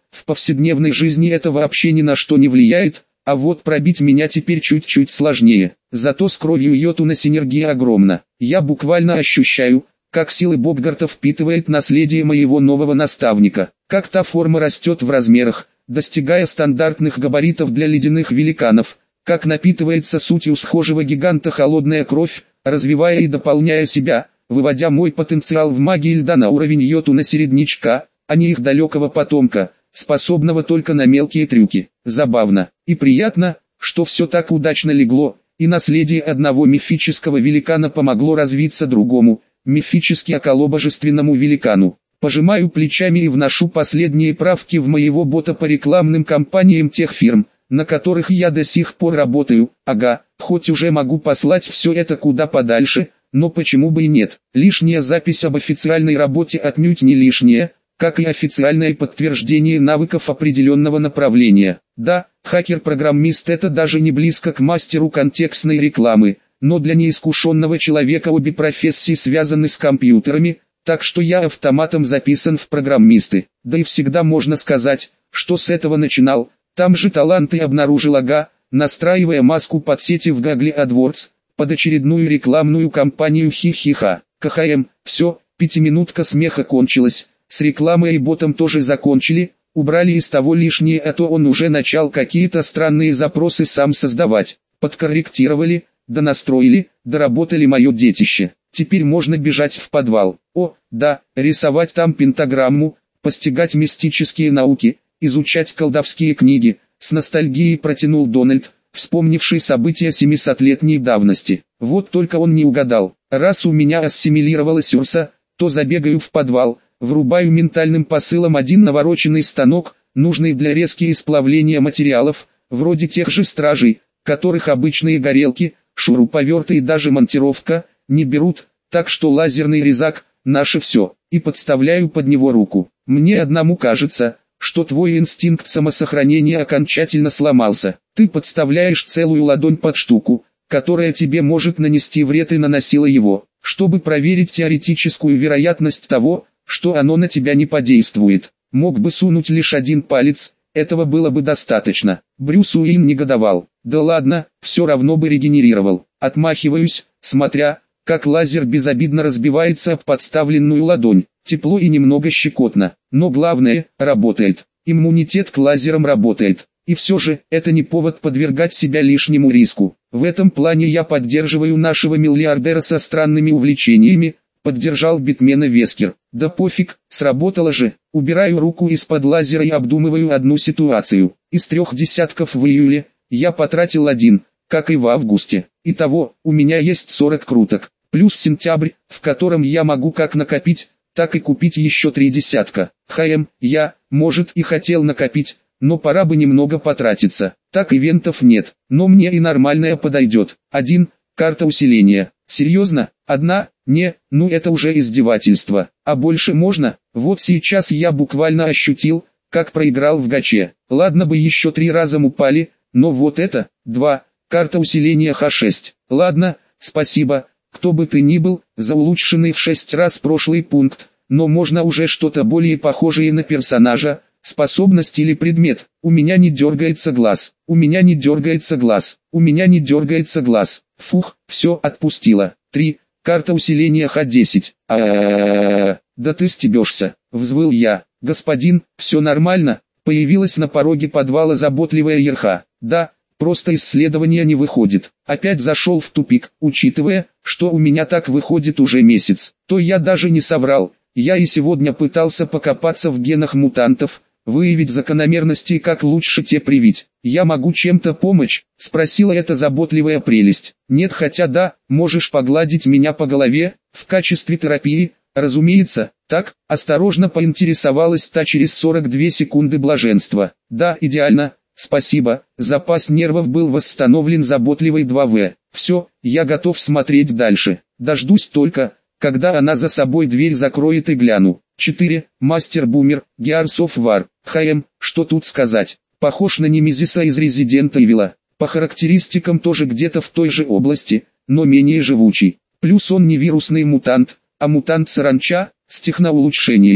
в повседневной жизни это вообще ни на что не влияет, а вот пробить меня теперь чуть-чуть сложнее. Зато с кровью Йотуна синергия огромна. Я буквально ощущаю, как силы Боггарта впитывает наследие моего нового наставника, как та форма растет в размерах, достигая стандартных габаритов для ледяных великанов, как напитывается сутью схожего гиганта холодная кровь, развивая и дополняя себя, выводя мой потенциал в магии льда на уровень Йотуна-середнячка, а не их далекого потомка, способного только на мелкие трюки. Забавно и приятно, что все так удачно легло, и наследие одного мифического великана помогло развиться другому, мифически околобожественному великану. Пожимаю плечами и вношу последние правки в моего бота по рекламным кампаниям тех фирм, на которых я до сих пор работаю. Ага, хоть уже могу послать все это куда подальше, но почему бы и нет. Лишняя запись об официальной работе отнюдь не лишняя, как и официальное подтверждение навыков определенного направления. Да, хакер-программист — это даже не близко к мастеру контекстной рекламы, но для неискушенного человека обе профессии связаны с компьютерами, так что я автоматом записан в программисты. Да и всегда можно сказать, что с этого начинал, там же таланты обнаружил. Ага, настраивая маску под сети в Google AdWords, под очередную рекламную кампанию хи-хи-ха. КХМ, все, пятиминутка смеха кончилась, с рекламой и ботом тоже закончили, убрали из того лишнее, а то он уже начал какие-то странные запросы сам создавать. Подкорректировали, донастроили, доработали мое детище. Теперь можно бежать в подвал. О, да, рисовать там пентаграмму, постигать мистические науки, изучать колдовские книги. С ностальгией протянул Дональд, вспомнивший события семисотлетней давности. Вот только он не угадал. Раз у меня ассимилировалась Урса, то забегаю в подвал, врубаю ментальным посылом один навороченный станок, нужный для резки и сплавления материалов, вроде тех же стражей, которых обычные горелки, шуруповерты и даже монтировка не берут, так что лазерный резак – наше все, и подставляю под него руку. Мне одному кажется, что твой инстинкт самосохранения окончательно сломался. Ты подставляешь целую ладонь под штуку, которая тебе может нанести вред, и наносила его, чтобы проверить теоретическую вероятность того, что оно на тебя не подействует. Мог бы сунуть лишь один палец, этого было бы достаточно. Брюс Уэйн негодовал. Да ладно, все равно бы регенерировал. Отмахиваюсь, смотря, как лазер безобидно разбивается об подставленную ладонь. Тепло и немного щекотно, но главное, работает. Иммунитет к лазерам работает. И все же, это не повод подвергать себя лишнему риску. В этом плане я поддерживаю нашего миллиардера со странными увлечениями, поддержал Битмена Вескер. Да пофиг, сработало же. Убираю руку из-под лазера и обдумываю одну ситуацию. Из трех десятков в июле, я потратил один, как и в августе. Итого, у меня есть сорок круток. Плюс сентябрь, в котором я могу как накопить, так и купить еще три десятка. ХМ, я, может, и хотел накопить, но пора бы немного потратиться. Так ивентов нет, но мне и нормальная подойдет. Один, карта усиления. Серьезно? Одна? Не, ну это уже издевательство. А больше можно? Вот сейчас я буквально ощутил, как проиграл в гаче. Ладно бы еще три раза упали, но вот это, два, карта усиления ха шесть. Ладно, спасибо, кто бы ты ни был, за улучшенный в шесть раз прошлый пункт, но можно уже что-то более похожее на персонажа, способность или предмет. У меня не дергается глаз, у меня не дергается глаз, у меня не дергается глаз. Фух, все, отпустила. три. Карта усиления ха десять. А-а-а-а, да ты стебешься, взвыл я. Господин, все нормально? Появилась на пороге подвала заботливая Ерха. Да, просто исследование не выходит. Опять зашел в тупик, учитывая, что у меня так выходит уже месяц. То я даже не соврал. Я и сегодня пытался покопаться в генах мутантов, выявить закономерности и как лучше те привить. «Я могу чем-то помочь?» — спросила эта заботливая прелесть. «Нет, хотя да, можешь погладить меня по голове, в качестве терапии, разумеется». Так, осторожно поинтересовалась та через сорок две секунды блаженства. «Да, идеально, спасибо». Запас нервов был восстановлен заботливой два вэ. «Все, я готов смотреть дальше. Дождусь только, когда она за собой дверь закроет, и гляну». четыре. Мастер Бумер, Gears of War. ХМ, что тут сказать? Похож на Немезиса из Resident Evil. По характеристикам тоже где-то в той же области, но менее живучий. Плюс он не вирусный мутант, а мутант-саранча, с техноулучшениями.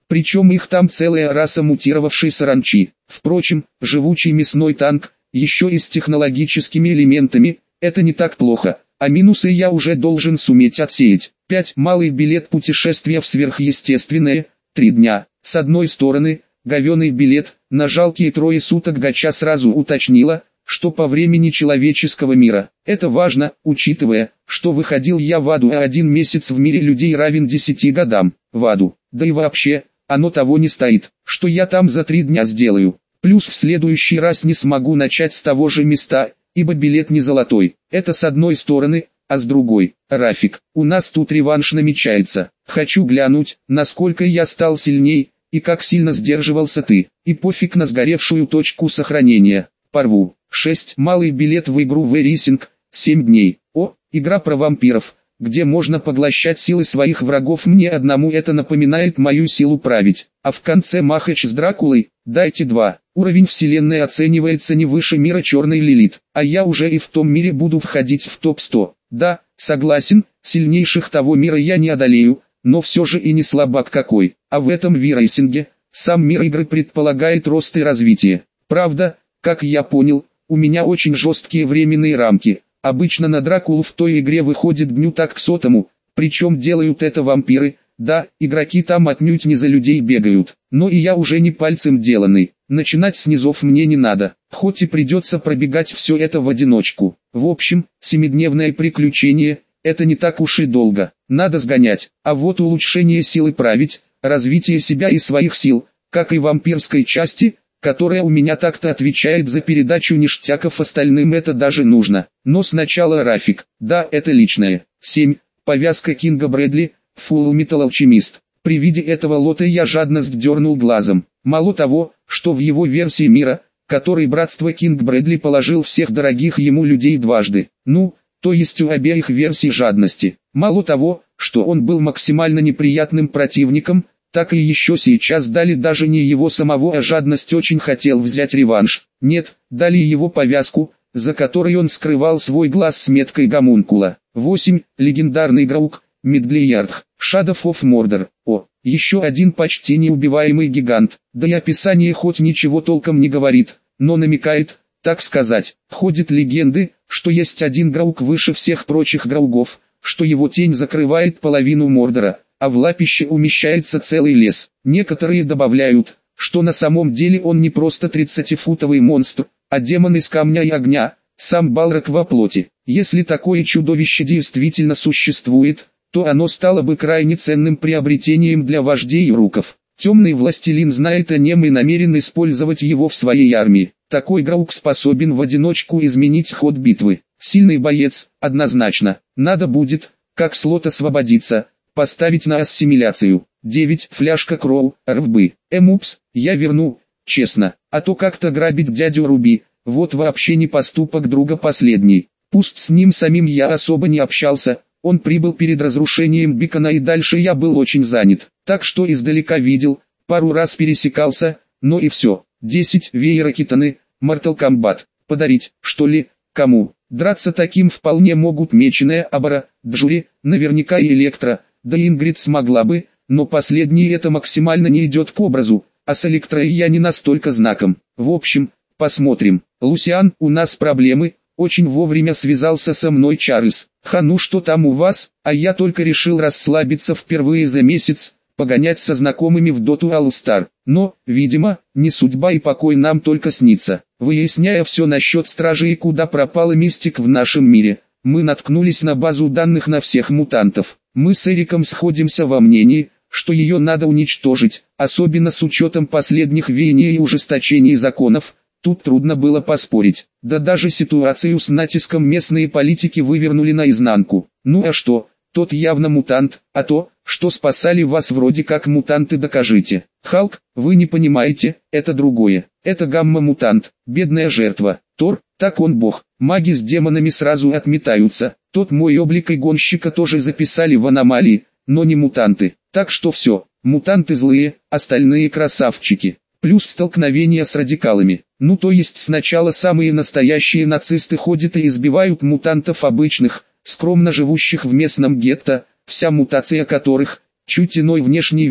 Причем их там целая раса мутировавшей саранчи. Впрочем, живучий мясной танк, еще и с технологическими элементами, это не так плохо, а минусы я уже должен суметь отсеять. пять. Малый билет путешествия в сверхъестественное, три дня. С одной стороны, говёный билет, на жалкие трое суток гача сразу уточнила, что по времени человеческого мира. Это важно, учитывая, что выходил я в аду, а один месяц в мире людей равен десяти годам. В аду, да и вообще, оно того не стоит, что я там за три дня сделаю. Плюс в следующий раз не смогу начать с того же места, ибо билет не золотой. Это с одной стороны, а с другой, Рафик, у нас тут реванш намечается. Хочу глянуть, насколько я стал сильней, и как сильно сдерживался ты. И пофиг на сгоревшую точку сохранения. Порву. шесть. Малый билет в игру V-Racing, семь дней. О, игра про вампиров, где можно поглощать силы своих врагов. Мне одному это напоминает мою силу править. А в конце махач с Дракулой, дайте два. Уровень вселенной оценивается не выше мира черной Лилит, а я уже и в том мире буду входить в топ сто. Да, согласен, сильнейших того мира я не одолею, но все же и не слабак какой. А в этом V-Racing, сам мир игры предполагает рост и развитие. Правда, как я понял, у меня очень жесткие временные рамки. Обычно на Дракулу в той игре выходит дню так к сотому, причем делают это вампиры. Да, игроки там отнюдь не за людей бегают, но и я уже не пальцем деланный. Начинать с низов мне не надо, хоть и придется пробегать все это в одиночку. В общем, семидневное приключение, это не так уж и долго, надо сгонять. А вот улучшение силы править, развитие себя и своих сил, как и вампирской части, которая у меня так-то отвечает за передачу ништяков остальным, это даже нужно. Но сначала Рафик, да, это личное. семь. Повязка Кинга Брэдли, Full Metal Alchemist. При виде этого лота я жадно сдернул глазом. Мало того, что в его версии мира, который братство Кинг Брэдли положил всех дорогих ему людей дважды, ну, то есть у обеих версий жадности. Мало того, что он был максимально неприятным противником, так и еще сейчас дали даже не его самого, а жадность очень хотел взять реванш. Нет, дали его повязку, за которой он скрывал свой глаз с меткой гомункула. восемь. Легендарный игрок, Медлиярд, Shadow of Mordor. О, еще один почти неубиваемый гигант, да и описание хоть ничего толком не говорит, но намекает, так сказать. Ходят легенды, что есть один Граук выше всех прочих Граугов, что его тень закрывает половину Мордора, а в лапище умещается целый лес. Некоторые добавляют, что на самом деле он не просто тридцатифутовый монстр, а демон из камня и огня, сам Балрог во плоти. Если такое чудовище действительно существует, то оно стало бы крайне ценным приобретением для вождей уруков. Темный властелин знает о нем и намерен использовать его в своей армии. Такой Граук способен в одиночку изменить ход битвы. Сильный боец, однозначно. Надо будет, как слот освободиться, поставить на ассимиляцию. девять. Фляжка Кроу, рвбы. Эмупс, я верну, честно. А то как-то грабить дядю Руби, вот вообще не поступок друга последний. Пусть с ним самим я особо не общался, он прибыл перед разрушением Бикона и дальше я был очень занят. Так что издалека видел, пару раз пересекался, но и все. десять. Веерокитаны, Mortal Kombat. Подарить, что ли, кому? Драться таким вполне могут меченая Абара, Джури, наверняка и Электро, да и Ингрид смогла бы, но последнее это максимально не идет к образу, а с Электрой я не настолько знаком. В общем, посмотрим. Лусиан, у нас проблемы, очень вовремя связался со мной Чарльз. Ха, ну что там у вас, а я только решил расслабиться впервые за месяц, погонять со знакомыми в доту All Star. Но, видимо, не судьба и покой нам только снится. Выясняя все насчет стражи и куда пропала Мистик в нашем мире, мы наткнулись на базу данных на всех мутантов. Мы с Эриком сходимся во мнении, что ее надо уничтожить, особенно с учетом последних веяний и ужесточений законов. Тут трудно было поспорить. Да даже ситуацию с натиском местные политики вывернули наизнанку. Ну а что, тот явно мутант, а то, что спасали вас вроде как мутанты, докажите. Халк, вы не понимаете, это другое. Это гамма-мутант, бедная жертва. Тор, так он бог. Маги с демонами сразу отметаются. Тот мой облик и гонщика тоже записали в аномалии, но не мутанты. Так что все, мутанты злые, остальные красавчики. Плюс столкновения с радикалами. Ну то есть сначала самые настоящие нацисты ходят и избивают мутантов обычных, скромно живущих в местном гетто, вся мутация которых, чуть иной внешний вид,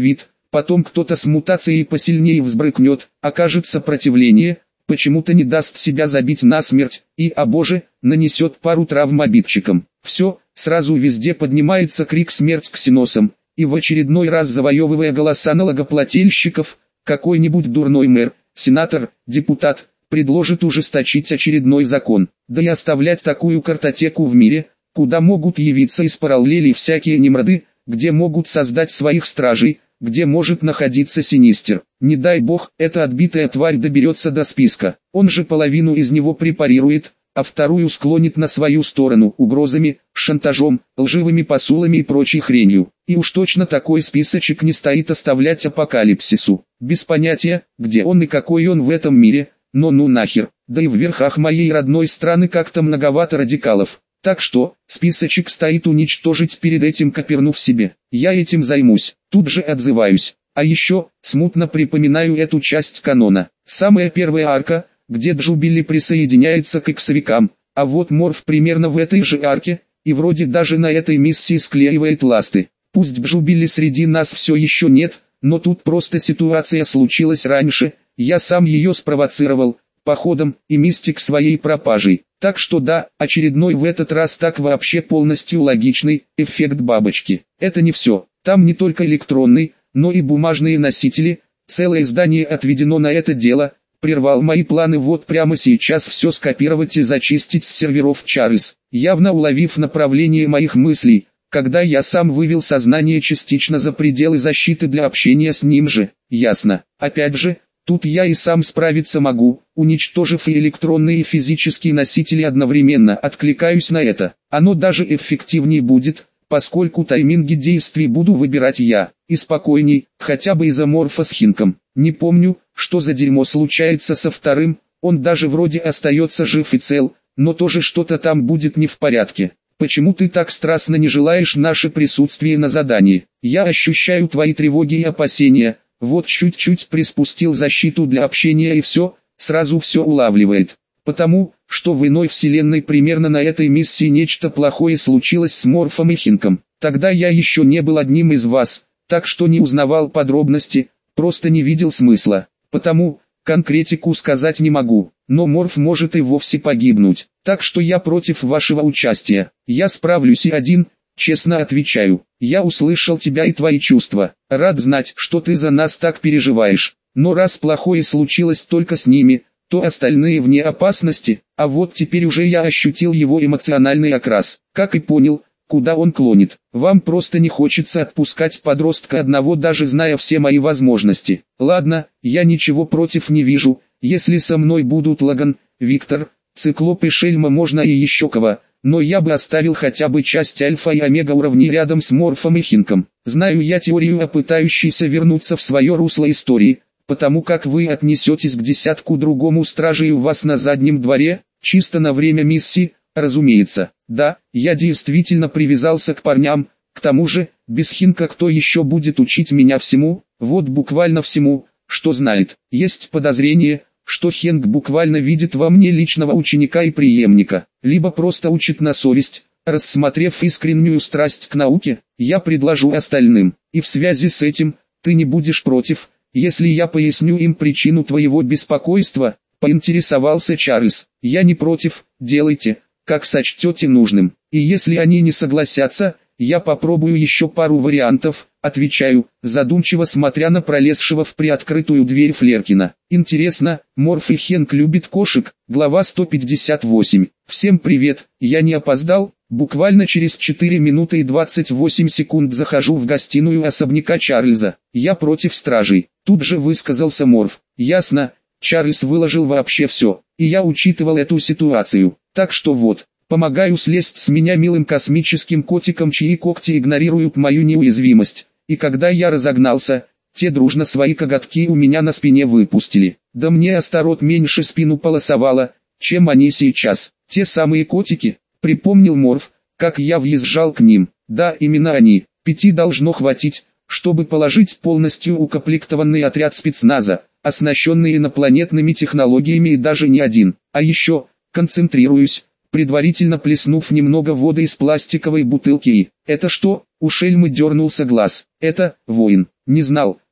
потом кто-то с мутацией посильнее взбрыкнет, окажет сопротивление, почему-то не даст себя забить насмерть, и, о боже, нанесет пару травм обидчикам. Все, сразу везде поднимается крик «Смерть ксеносам», и в очередной раз завоевывая голоса налогоплательщиков, какой-нибудь дурной мэр, сенатор, депутат, предложит ужесточить очередной закон, да и оставлять такую картотеку в мире, куда могут явиться из параллелей всякие немроды, где могут создать своих стражей, где может находиться Синистер. Не дай бог, эта отбитая тварь доберется до списка, он же половину из него препарирует, а вторую склонит на свою сторону угрозами, шантажом, лживыми посулами и прочей хренью. И уж точно такой списочек не стоит оставлять апокалипсису. Без понятия, где он и какой он в этом мире, но ну нахер, да и в верхах моей родной страны как-то многовато радикалов. Так что, списочек стоит уничтожить, перед этим копернув себе. Я этим займусь, тут же отзываюсь. А еще, смутно припоминаю эту часть канона. Самая первая арка, где Джубили присоединяется к иксовикам, а вот Морф примерно в этой же арке, и вроде даже на этой миссии склеивает ласты. Пусть Джубили среди нас все еще нет, но тут просто ситуация случилась раньше, я сам ее спровоцировал, походом, и мистик своей пропажей. Так что да, очередной в этот раз так вообще полностью логичный эффект бабочки. Это не все, там не только электронный, но и бумажные носители, целое здание отведено на это дело. Прервал мои планы вот прямо сейчас все скопировать и зачистить с серверов Чарльз, явно уловив направление моих мыслей, когда я сам вывел сознание частично за пределы защиты для общения с ним же. Ясно, опять же, тут я и сам справиться могу, уничтожив и электронные и физические носители одновременно. Откликаюсь на это, оно даже эффективнее будет, поскольку тайминги действий буду выбирать я, и спокойней, хотя бы из-за Морфа с Хинком. Не помню, что за дерьмо случается со вторым, он даже вроде остается жив и цел, но тоже что-то там будет не в порядке. Почему ты так страстно не желаешь наше присутствие на задании? Я ощущаю твои тревоги и опасения, вот чуть-чуть приспустил защиту для общения и все, сразу все улавливает. Потому, что в иной вселенной примерно на этой миссии нечто плохое случилось с Морфом и Хинком. Тогда я еще не был одним из вас, так что не узнавал подробности, просто не видел смысла. Потому, конкретику сказать не могу, но Морф может и вовсе погибнуть. Так что я против вашего участия. Я справлюсь и один, честно отвечаю. Я услышал тебя и твои чувства. Рад знать, что ты за нас так переживаешь. Но раз плохое случилось только с ними, то остальные вне опасности, а вот теперь уже я ощутил его эмоциональный окрас, как и понял, куда он клонит. Вам просто не хочется отпускать подростка одного, даже зная все мои возможности. Ладно, я ничего против не вижу, если со мной будут Лаган, Виктор, Циклоп и Шельма, можно и еще кого, но я бы оставил хотя бы часть альфа и омега уровней рядом с Морфом и Хинком. Знаю я теорию о пытающейся вернуться в свое русло истории, потому как вы отнесетесь к десятку другому стражей у вас на заднем дворе, чисто на время миссии, разумеется. Да, я действительно привязался к парням, к тому же, без Хинка кто еще будет учить меня всему, вот буквально всему, что знает. Есть подозрение, что Хенк буквально видит во мне личного ученика и преемника, либо просто учит на совесть. Рассмотрев искреннюю страсть к науке, я предложу остальным, и в связи с этим, ты не будешь против, если я поясню им причину твоего беспокойства, поинтересовался Чарльз. Я не против, делайте, как сочтете нужным, и если они не согласятся, я попробую еще пару вариантов, отвечаю, задумчиво смотря на пролезшего в приоткрытую дверь Флеркина. Интересно, Морф и Хенк любит кошек? Глава сто пятьдесят восемь. Всем привет, я не опоздал? Буквально через четыре минуты и двадцать восемь секунд захожу в гостиную особняка Чарльза. Я против стражей. Тут же высказался Морф. Ясно, Чарльз выложил вообще все, и я учитывал эту ситуацию. Так что вот, помогаю слезть с меня милым космическим котиком, чьи когти игнорируют мою неуязвимость. И когда я разогнался, те дружно свои коготки у меня на спине выпустили. Да мне Астарот меньше спину полосовало, чем они сейчас. Те самые котики, припомнил Морф, как я въезжал к ним. Да, именно они. Пяти должно хватить, чтобы положить полностью укомплектованный отряд спецназа, оснащенный инопланетными технологиями, и даже не один. А еще, концентрируюсь, предварительно плеснув немного воды из пластиковой бутылки и... Это что? У Шельмы дернулся глаз. Это, воин. Не знал,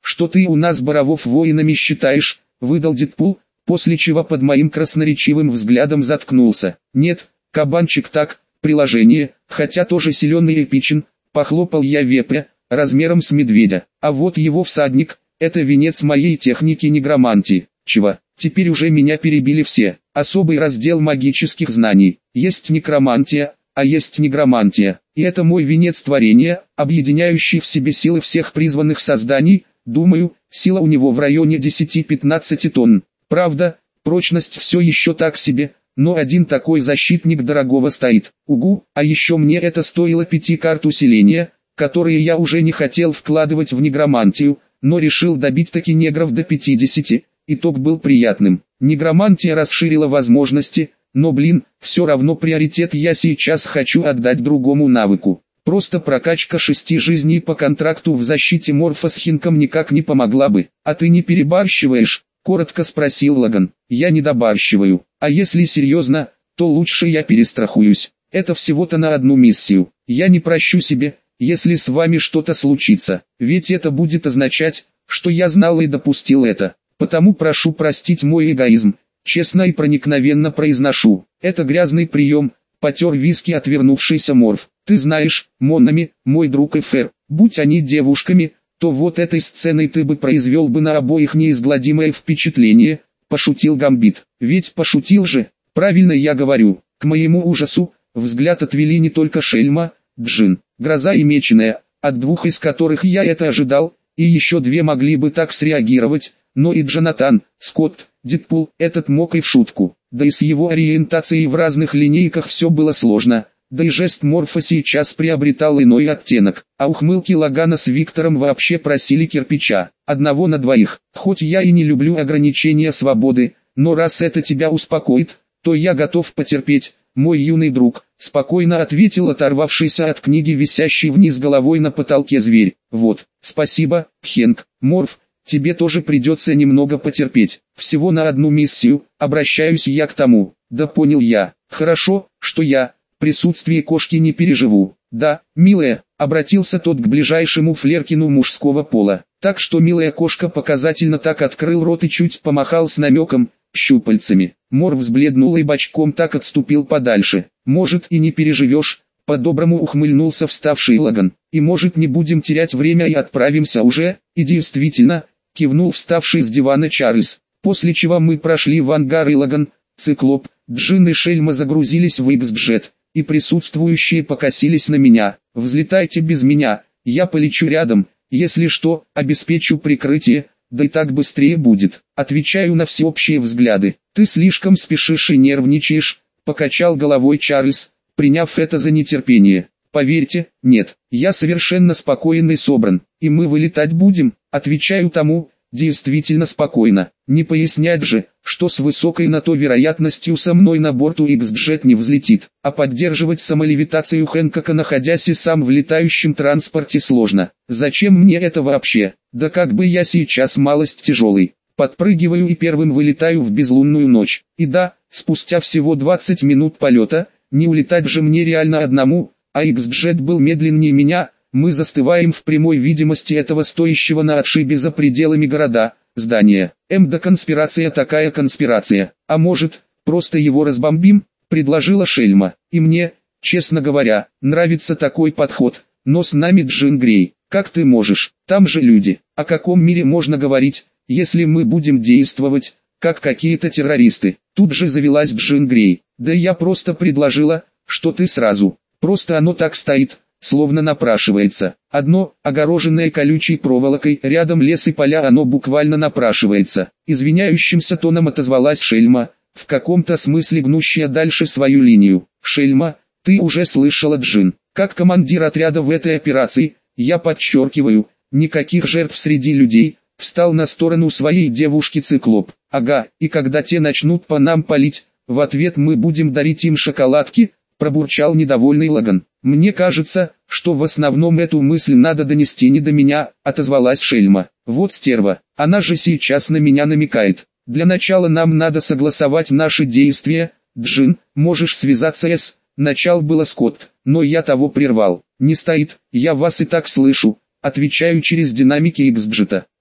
что ты у нас боровов воинами считаешь, выдал Дэдпул, после чего под моим красноречивым взглядом заткнулся. Нет, кабанчик так, приложение, хотя тоже силен и эпичен, похлопал я вепря, размером с медведя, а вот его всадник, это венец моей техники негромантии. Чего? Теперь уже меня перебили все. Особый раздел магических знаний. Есть некромантия, а есть негромантия. И это мой венец творения, объединяющий в себе силы всех призванных созданий. Думаю, сила у него в районе десяти-пятнадцати тонн. Правда, прочность все еще так себе, но один такой защитник дорогого стоит. Угу, а еще мне это стоило пяти карт усиления, которые я уже не хотел вкладывать в негромантию, но решил добить таки негров до пятидесяти. Итог был приятным. Негромантия расширила возможности, но блин, все равно приоритет я сейчас хочу отдать другому навыку. Просто прокачка шести жизней по контракту в защите морфа с хинком никак не помогла бы. А ты не перебарщиваешь? Коротко спросил Лаган. Я не добарщиваю. А если серьезно, то лучше я перестрахуюсь. Это всего-то на одну миссию. Я не прощу себе, если с вами что-то случится. Ведь это будет означать, что я знал и допустил это. Потому прошу простить мой эгоизм, честно и проникновенно произношу. Это грязный прием, потер виски отвернувшийся морф. Ты знаешь, Монами, мой друг Эфер, будь они девушками, то вот этой сценой ты бы произвел бы на обоих неизгладимое впечатление, пошутил Гамбит. Ведь пошутил же, правильно я говорю. К моему ужасу, взгляд отвели не только Шельма, Джин, Гроза и Меченая, от двух из которых я это ожидал, и еще две могли бы так среагировать. Но и Джонатан, Скотт, Дэдпул, этот мог и в шутку. Да и с его ориентацией в разных линейках все было сложно. Да и жест морфа сейчас приобретал иной оттенок. А ухмылки Лагана с Виктором вообще просили кирпича. Одного на двоих. Хоть я и не люблю ограничения свободы, но раз это тебя успокоит, то я готов потерпеть, мой юный друг. Спокойно ответил оторвавшийся от книги висящий вниз головой на потолке зверь. Вот, спасибо, Хенк, Морф. Тебе тоже придется немного потерпеть. Всего на одну миссию, обращаюсь я к тому. Да понял я. Хорошо, что я, присутствие кошки не переживу. Да, милая, обратился тот к ближайшему флеркину мужского пола. Так что милая кошка показательно так открыл рот и чуть помахал с намеком, щупальцами. Мор взбледнул и бочком так отступил подальше. Может и не переживешь. По-доброму ухмыльнулся вставший Лаган. И может не будем терять время и отправимся уже, и действительно, кивнул вставший с дивана Чарльз. После чего мы прошли в ангар и Лаган, Циклоп, Джин и Шельма загрузились в Икс-джет, и присутствующие покосились на меня. Взлетайте без меня, я полечу рядом, если что, обеспечу прикрытие, да и так быстрее будет. Отвечаю на всеобщие взгляды. Ты слишком спешишь и нервничаешь, покачал головой Чарльз, приняв это за нетерпение. Поверьте, нет, я совершенно спокоен и собран, и мы вылетать будем, отвечаю тому, действительно спокойно. Не пояснять же, что с высокой на то вероятностью со мной на борту Икс-джет не взлетит, а поддерживать самолевитацию Хэнкока находясь и сам в летающем транспорте сложно. Зачем мне это вообще? Да как бы я сейчас малость тяжелый. Подпрыгиваю и первым вылетаю в безлунную ночь. И да, спустя всего двадцать минут полета, не улетать же мне реально одному, а Икс-джет был медленнее меня, мы застываем в прямой видимости этого стоящего на отшибе за пределами города, здания. М да конспирация такая конспирация, а может, просто его разбомбим, предложила Шельма. И мне, честно говоря, нравится такой подход, но с нами Джин Грей, как ты можешь, там же люди, о каком мире можно говорить, если мы будем действовать, как какие-то террористы. Тут же завелась Джин Грей. Да я просто предложила, что ты сразу. Просто оно так стоит, словно напрашивается. Одно, огороженное колючей проволокой, рядом лес и поля, оно буквально напрашивается. Извиняющимся тоном отозвалась Шельма, в каком-то смысле гнущая дальше свою линию. Шельма, ты уже слышала, Джин. Как командир отряда в этой операции, я подчеркиваю, никаких жертв среди людей, встал на сторону своей девушки Циклоп. Ага, и когда те начнут по нам палить, в ответ мы будем дарить им шоколадки, пробурчал недовольный Лаган. Мне кажется, что в основном эту мысль надо донести не до меня, отозвалась Шельма. Вот стерва, она же сейчас на меня намекает. Для начала нам надо согласовать наши действия. Джин, можешь связаться с... Начал было Скотт, но я того прервал. Не стоит, я вас и так слышу. Отвечаю через динамики Икс-джета.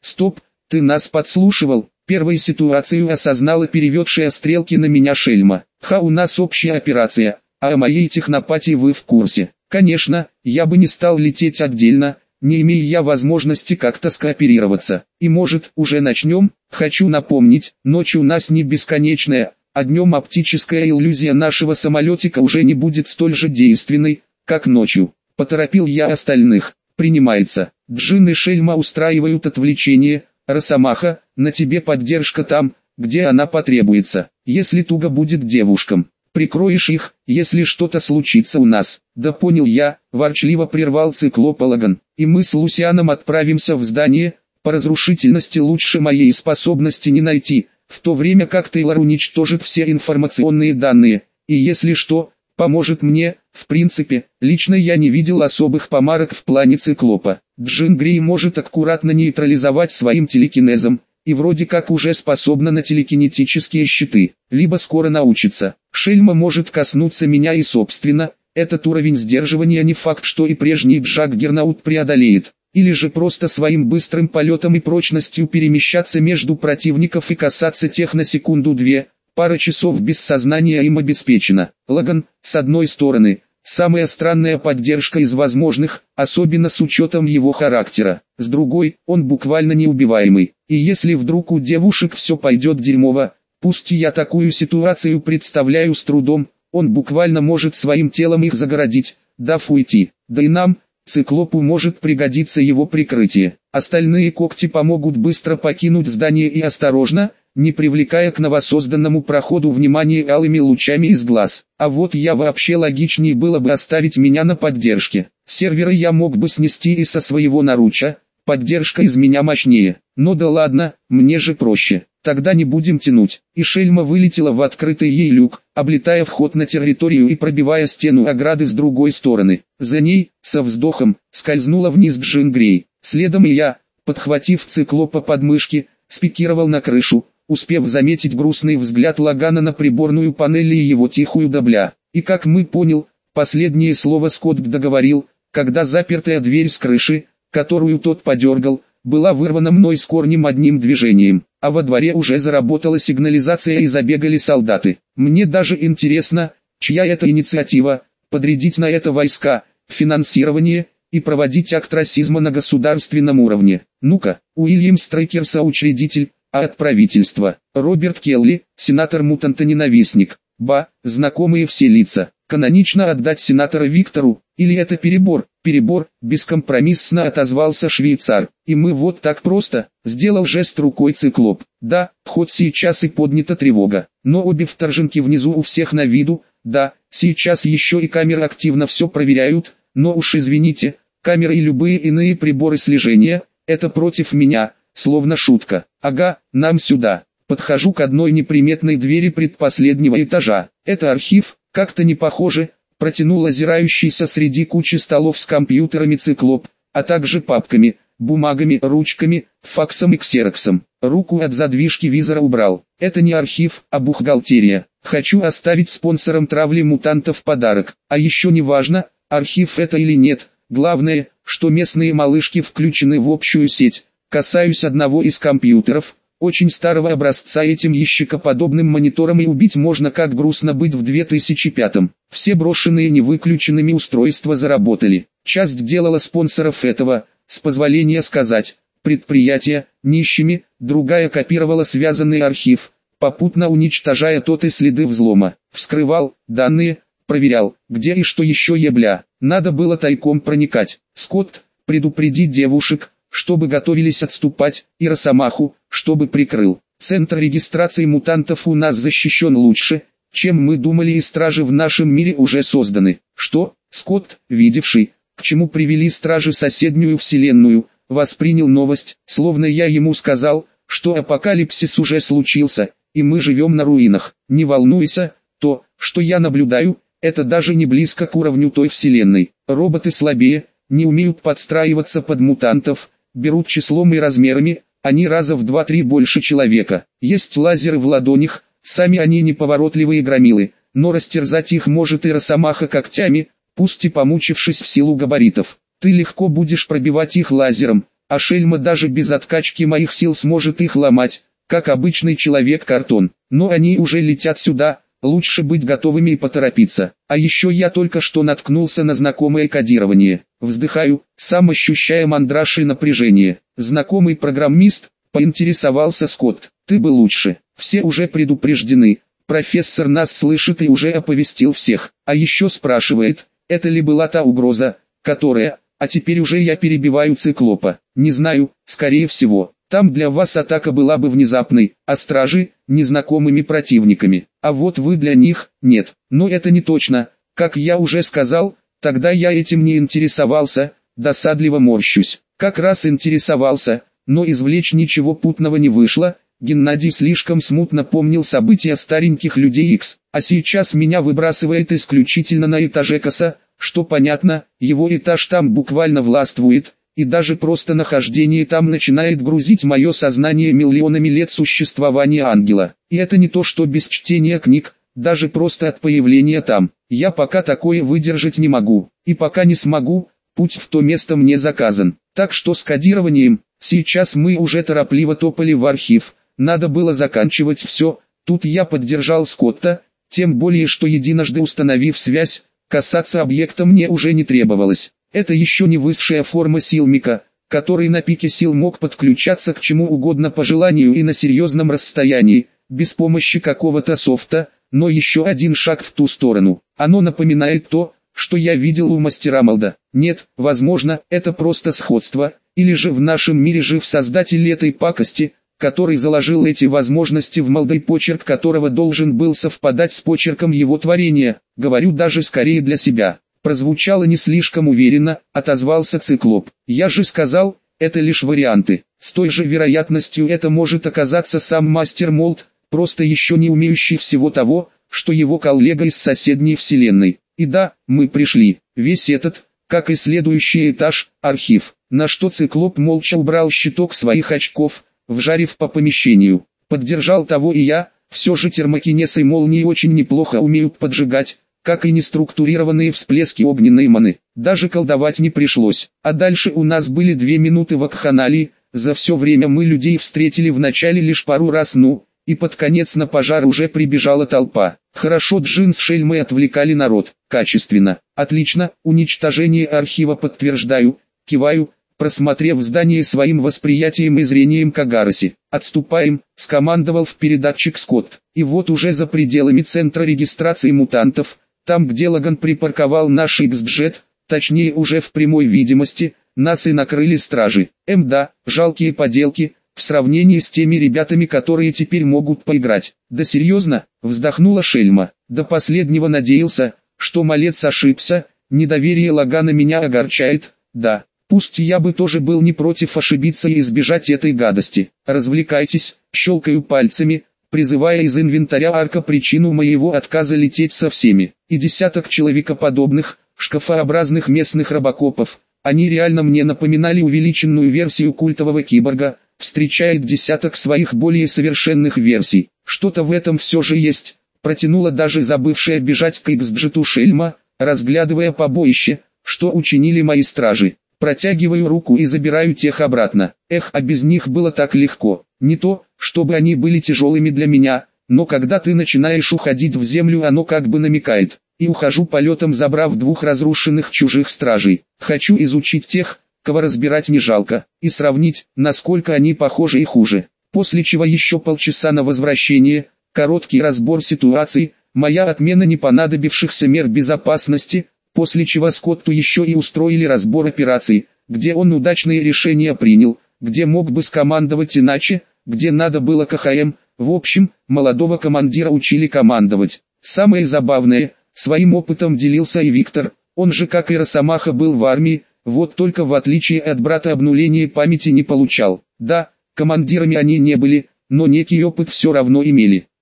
Стоп, ты нас подслушивал. Первой ситуацию осознала переведшая стрелки на меня шельма. Ха, у нас общая операция, а о моей технопатии вы в курсе. Конечно, я бы не стал лететь отдельно, не имея я возможности как-то скооперироваться. И может, уже начнем? Хочу напомнить, ночь у нас не бесконечная, а днем оптическая иллюзия нашего самолетика уже не будет столь же действенной, как ночью. Поторопил я остальных. Принимается. Джин и Шельма устраивают отвлечение. Росомаха, на тебе поддержка там, где она потребуется. Если туго будет девушкам, прикроешь их, если что-то случится у нас. Да понял я, ворчливо прервал циклопа Лаган. И мы с Лусианом отправимся в здание. По разрушительности лучше моей способности не найти, в то время как Тейлор уничтожит все информационные данные. И если что, поможет мне. В принципе, лично я не видел особых помарок в плане циклопа. Джин Грей может аккуратно нейтрализовать своим телекинезом, и вроде как уже способна на телекинетические щиты, либо скоро научится. Шельма может коснуться меня и собственно, этот уровень сдерживания не факт, что и прежний Джаггернаут преодолеет, или же просто своим быстрым полетом и прочностью перемещаться между противников и касаться тех на секунду-две. Пара часов без сознания им обеспечена. Лаган, с одной стороны, самая странная поддержка из возможных, особенно с учетом его характера. С другой, он буквально неубиваемый. И если вдруг у девушек все пойдет дерьмово, пусть я такую ситуацию представляю с трудом, он буквально может своим телом их загородить, дав уйти. Да и нам, циклопу, может пригодиться его прикрытие. Остальные когти помогут быстро покинуть здание и осторожно, не привлекая к новосозданному проходу внимания алыми лучами из глаз. А вот я вообще логичнее было бы оставить меня на поддержке. Сервера я мог бы снести и со своего наруча, поддержка из меня мощнее. Но да ладно, мне же проще. Тогда не будем тянуть. И Шельма вылетела в открытый ей люк, облетая вход на территорию и пробивая стену ограды с другой стороны. За ней, со вздохом, скользнула вниз Джин Грей. Следом и я, подхватив циклопа под мышки, спикировал на крышу, успев заметить грустный взгляд Лагана на приборную панель и его тихую «да-бля». И как мы понял, последнее слово Скотт договорил, когда запертая дверь с крыши, которую тот подергал, была вырвана мной с корнем одним движением, а во дворе уже заработала сигнализация и забегали солдаты. Мне даже интересно, чья это инициатива, подрядить на это войска, финансирование и проводить акт расизма на государственном уровне. Ну-ка, Уильям Стрейкер соучредитель, а от правительства, Роберт Келли, сенатор-мутантоненавистник, ба, знакомые все лица. Канонично отдать сенатора Виктору, или это перебор? Перебор, бескомпромиссно отозвался швейцар. И мы вот так просто, сделал жест рукой циклоп. Да, хоть сейчас и поднята тревога, но обе вторжинки внизу у всех на виду. Да, сейчас еще и камеры активно все проверяют, но уж извините, камеры и любые иные приборы слежения, это против меня. Словно шутка. Ага, нам сюда. Подхожу к одной неприметной двери предпоследнего этажа. Это архив, как-то не похоже, протянул озирающийся среди кучи столов с компьютерами циклоп, а также папками, бумагами, ручками, факсом и ксероксом. Руку от задвижки визора убрал. Это не архив, а бухгалтерия. Хочу оставить спонсорам травли мутантов подарок. А еще не важно, архив это или нет. Главное, что местные малышки включены в общую сеть. Касаюсь одного из компьютеров, очень старого образца, этим ящикоподобным монитором и убить можно, как грустно быть в две тысячи пятом. Все брошенные невыключенными устройства заработали. Часть делала спонсоров этого, с позволения сказать, предприятия, нищими, другая копировала связанный архив, попутно уничтожая тот и следы взлома. Вскрывал данные, проверял, где и что еще ебля. Надо было тайком проникать. Скотт, предупредить девушек, чтобы готовились отступать, и Росомаху, чтобы прикрыл. Центр регистрации мутантов у нас защищен лучше, чем мы думали, и стражи в нашем мире уже созданы. Что, Скотт, видевший, к чему привели стражи соседнюю вселенную, воспринял новость, словно я ему сказал, что апокалипсис уже случился, и мы живем на руинах. Не волнуйся, то, что я наблюдаю, это даже не близко к уровню той вселенной. Роботы слабее, не умеют подстраиваться под мутантов, берут числом и размерами, они раза в два-три больше человека. Есть лазеры в ладонях, сами они неповоротливые громилы, но растерзать их может и Росомаха когтями, пусть и помучившись в силу габаритов. Ты легко будешь пробивать их лазером, а шельма даже без откачки моих сил сможет их ломать, как обычный человек-картон. Но они уже летят сюда, лучше быть готовыми и поторопиться. А еще я только что наткнулся на знакомое кодирование. Вздыхаю, сам ощущая мандраж и напряжение. Знакомый программист, поинтересовался Скотт. Ты бы лучше. Все уже предупреждены. Профессор нас слышит и уже оповестил всех. А еще спрашивает, это ли была та угроза, которая... А теперь уже я перебиваю циклопа. Не знаю, скорее всего. Там для вас атака была бы внезапной, а стражи – незнакомыми противниками. А вот вы для них – нет. Но это не точно. Как я уже сказал, тогда я этим не интересовался, досадливо морщусь. Как раз интересовался, но извлечь ничего путного не вышло. Геннадий слишком смутно помнил события стареньких людей Икс, а сейчас меня выбрасывает исключительно на этаже Коса, что понятно, его этаж там буквально властвует. И даже просто нахождение там начинает грузить мое сознание миллионами лет существования ангела. И это не то что без чтения книг, даже просто от появления там. Я пока такое выдержать не могу. И пока не смогу, путь в то место мне заказан. Так что с кодированием, сейчас мы уже торопливо топали в архив. Надо было заканчивать все, тут я поддержал Скотта, тем более что единожды установив связь, касаться объекта мне уже не требовалось. Это еще не высшая форма силмика, который на пике сил мог подключаться к чему угодно по желанию и на серьезном расстоянии, без помощи какого-то софта, но еще один шаг в ту сторону. Оно напоминает то, что я видел у мастера Молда. Нет, возможно, это просто сходство, или же в нашем мире жив создатель этой пакости, который заложил эти возможности в Молда и почерк которого должен был совпадать с почерком его творения, говорю даже скорее для себя. Прозвучало не слишком уверенно, отозвался Циклоп. Я же сказал, это лишь варианты. С той же вероятностью это может оказаться сам мастер Молд, просто еще не умеющий всего того, что его коллега из соседней вселенной. И да, мы пришли. Весь этот, как и следующий этаж, архив. На что Циклоп молча убрал щиток своих очков, вжарив по помещению. Поддержал того и я, все же термокинез и молнии очень неплохо умеют поджигать, как и неструктурированные всплески огненной маны. Даже колдовать не пришлось. А дальше у нас были две минуты вакханалии, за все время мы людей встретили вначале лишь пару раз, ну, и под конец на пожар уже прибежала толпа. Хорошо Джин с Шельмой отвлекали народ, качественно. Отлично, уничтожение архива подтверждаю, киваю, просмотрев здание своим восприятием и зрением Кагароси. «Отступаем», — скомандовал в передатчик Скотт. И вот уже за пределами центра регистрации мутантов, там где Лаган припарковал наш Икс-джет, точнее уже в прямой видимости, нас и накрыли стражи. Эм да, жалкие поделки, в сравнении с теми ребятами, которые теперь могут поиграть. Да серьезно, вздохнула Шельма. До последнего надеялся, что малец ошибся, недоверие Лагана меня огорчает, да. Пусть я бы тоже был не против ошибиться и избежать этой гадости. Развлекайтесь, щелкаю пальцами, призывая из инвентаря арка причину моего отказа лететь со всеми. И десяток человекоподобных, шкафообразных местных робокопов. Они реально мне напоминали увеличенную версию культового киборга, встречает десяток своих более совершенных версий. Что-то в этом все же есть, протянула даже забывшая бежать к Икс-джету Шельма, разглядывая побоище, что учинили мои стражи. Протягиваю руку и забираю тех обратно. Эх, а без них было так легко. Не то, чтобы они были тяжелыми для меня, но когда ты начинаешь уходить в землю, оно как бы намекает. И ухожу полетом, забрав двух разрушенных чужих стражей. Хочу изучить тех, кого разбирать не жалко, и сравнить, насколько они похожи и хуже. После чего еще полчаса на возвращение, короткий разбор ситуации, моя отмена непонадобившихся мер безопасности, после чего Скотту еще и устроили разбор операций, где он удачные решения принял, где мог бы скомандовать иначе, где надо было КХМ, в общем, молодого командира учили командовать. Самое забавное, своим опытом делился и Виктор, он же как и Росомаха был в армии, вот только в отличие от брата обнуления памяти не получал. Да, командирами они не были, но некий опыт все равно имели.